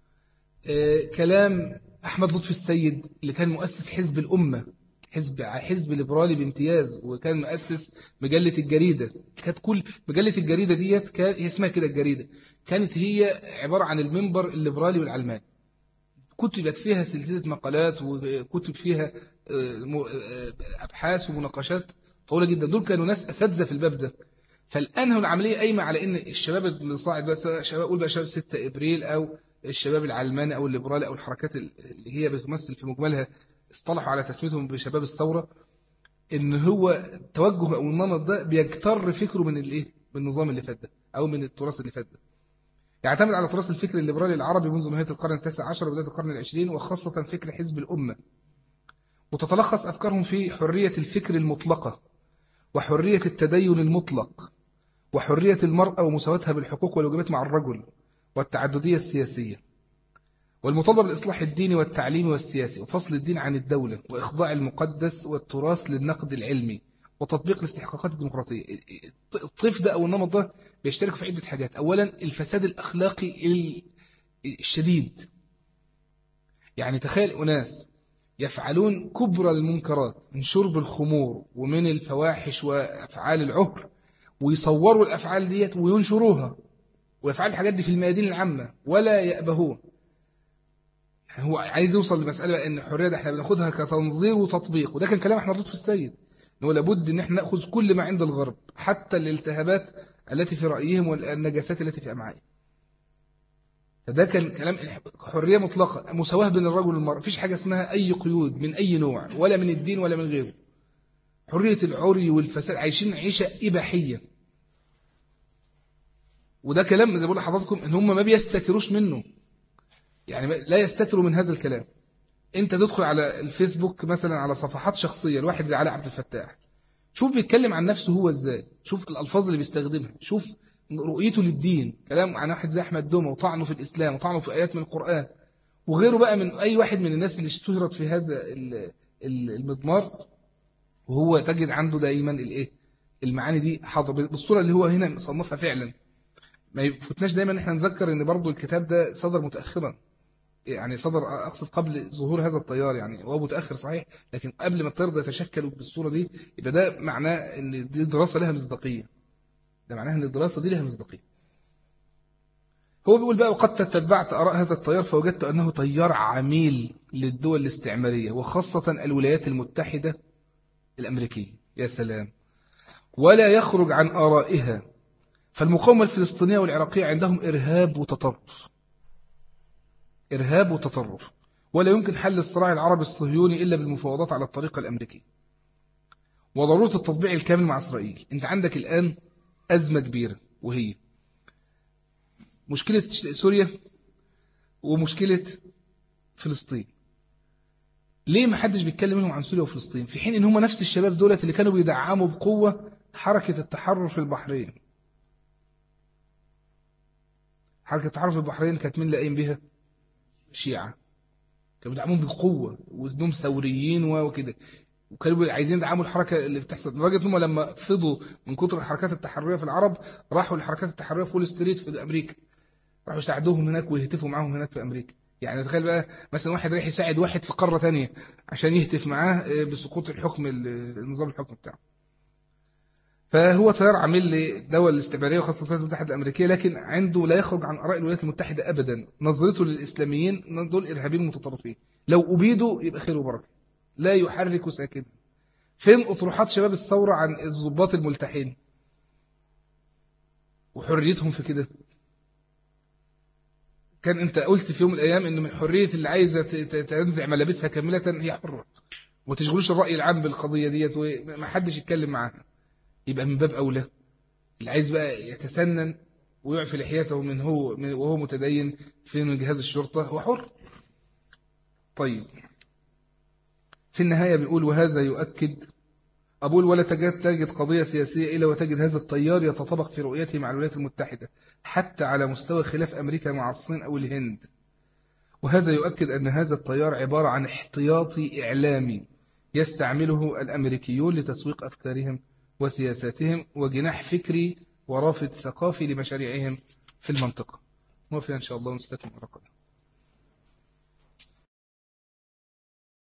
كلام أحمد لطفي السيد اللي كان مؤسس حزب الأمة، حزب ليبرالي بامتياز، وكان مؤسس مجلة الجريدة. كانت كل مجلة الجريدة ديت كان هي اسمها كده الجريدة، كانت هي عبارة عن المنبر الليبرالي والعلماني. كتبت فيها سلسلة مقالات، وكتب فيها أبحاث ومناقشات طويلة جدا. دول كانوا ناس أساتذة في الباب ده. فالآن هو العملية قايمة على إن الشباب اللي صاعد دلوقتي، شباب، أقول بقى شباب 6 إبريل أو الشباب العلماني أو الليبرالي أو الحركات اللي هي بتمثل في مجملها اصطلحوا على تسميتهم بشباب الثورة، إن هو التوجه أو النمط ده بيجتر فكره من الإيه؟ من النظام اللي فات ده أو من التراث اللي فات ده. يعتمد على تراث الفكر الليبرالي العربي منذ نهاية القرن التاسع عشر وبداية القرن العشرين، وخاصة فكر حزب الأمة. وتتلخص أفكارهم في حرية الفكر المطلقة، وحرية التدين المطلق، وحرية المرأة ومساواتها بالحقوق والواجبات مع الرجل، والتعددية السياسية، والمطالبة بالإصلاح الديني والتعليمي والسياسي، وفصل الدين عن الدولة، وإخضاع المقدس والتراث للنقد العلمي، وتطبيق الاستحقاقات الديمقراطية. الطيف ده أو النمط ده بيشترك في عدة حاجات. أولا الفساد الأخلاقي الشديد. يعني تخيل أناس يفعلون كبرى المنكرات من شرب الخمور ومن الفواحش وأفعال العهر، ويصوروا الأفعال ديت وينشروها، ويفعلوا الحاجات دي في الميادين العامة ولا يأبهون. يعني هو عايز يوصل لمسألة أن الحرية ده احنا بناخدها كتنظير وتطبيق. وده كان كلام أحمد لطفي السيد، أنه لابد أن احنا نأخذ كل ما عند الغرب، حتى الالتهابات التي في رأيهم والنجاسات التي في أمعائهم. فده كان كلام حرية مطلقة، مساواة بين الرجل والمرأة، مفيش حاجة اسمها أي قيود من أي نوع، ولا من الدين ولا من غيره. حرية العري والفساد، عايشين عيشة إباحية. وده كلام زي بقول لحضراتكم ان هم ما بيستتروش منه، يعني لا يستتروا من هذا الكلام. انت تدخل على الفيسبوك مثلا على صفحات شخصية لواحد زي علاء عبد الفتاح، شوف بيتكلم عن نفسه هو ازاي، شوف الألفاظ اللي بيستخدمها، شوف رؤيته للدين، كلام عن واحد زي أحمد دومة وطعنه في الإسلام وطعنه في آيات من القرآن، وغيره بقى من أي واحد من الناس اللي اشتهرت في هذا المضمار. وهو تجد عنده دائما الايه، المعاني دي حاضرة بالصورة اللي هو هنا مصنفها فعلا. ما يفوتناش دايما ان احنا نذكر ان برضو الكتاب ده صدر متأخرا، يعني صدر أقصد قبل ظهور هذا التيار. يعني هو متأخر صحيح، لكن قبل ما التيار ده يتشكل بالصورة دي، يبقى ده معناه ان دي دراسة لها مصداقية. ده معناه ان الدراسة دي لها مصداقية. هو بيقول بقى: وقد تتبعت آراء هذا التيار فوجدت أنه تيار عميل للدول الاستعمارية، وخاصة الولايات المتحدة الأمريكية. يا سلام! ولا يخرج عن آرائها. فالمقاومة الفلسطينية والعراقية عندهم إرهاب وتطرف، إرهاب وتطرف، ولا يمكن حل الصراع العربي الصهيوني إلا بالمفاوضات على الطريقة الأمريكية، وضرورة التطبيع الكامل مع إسرائيل. أنت عندك الآن أزمة كبيرة، وهي مشكلة سوريا ومشكلة فلسطين. ليه ما حدش بيتكلم منهم عن سوريا وفلسطين، في حين إن هم نفس الشباب دولت اللي كانوا بيدعموا بقوة حركة التحرر في البحرين؟ حركة التحرر في البحرين كانت مين اللي قايم بها؟ شيعة. كانوا بيدعمون بقوة وانهم ثوريين وكده، وكانوا عايزين يدعموا الحركة اللي بتحصل، لدرجة انهم لما فضوا من كتر الحركات التحررية في العرب راحوا الحركات التحررية في وول ستريت في أمريكا، راحوا يساعدوهم هناك ويهتفوا معاهم هناك في أمريكا. يعني تخيل بقى مثلا واحد رايح يساعد واحد في قارة تانية عشان يهتف معاه بسقوط الحكم، النظام الحكم بتاعه. فهو تيار عميل للدول الاستعمارية وخاصة الولايات المتحدة الأمريكية، لكن عنده لا يخرج عن آراء الولايات المتحدة أبدا. نظرته للإسلاميين دول إرهابيين متطرفين، لو أبيدوا يبقى خير وبركة، لا يحرك ساكنا. فين أطروحات شباب الثورة عن الضباط الملتحين وحريتهم في كده؟ كان أنت قلت في يوم من الأيام إنه من حرية اللي عايزة تنزع ملابسها كاملة هي حرة، وما تشغلوش الرأي العام بالقضية ديت وما حدش يتكلم معاها. يبقى من باب أولى اللي عايز بقى يتسنن ويعفي لحيته وهو متدين في جهاز الشرطة هو حر. طيب في النهاية بيقول وهذا يؤكد أقول ولا تجد قضية سياسية إلا وتجد هذا التيار يتطابق في رؤيته مع الولايات المتحدة حتى على مستوى خلاف أمريكا مع الصين أو الهند. وهذا يؤكد أن هذا التيار عبارة عن احتياطي إعلامي يستعمله الأمريكيون لتسويق أفكارهم وسياساتهم وجناح فكري ورافد ثقافي لمشاريعهم في المنطقة. وفي إن شاء الله نستكمل مرة قادمة.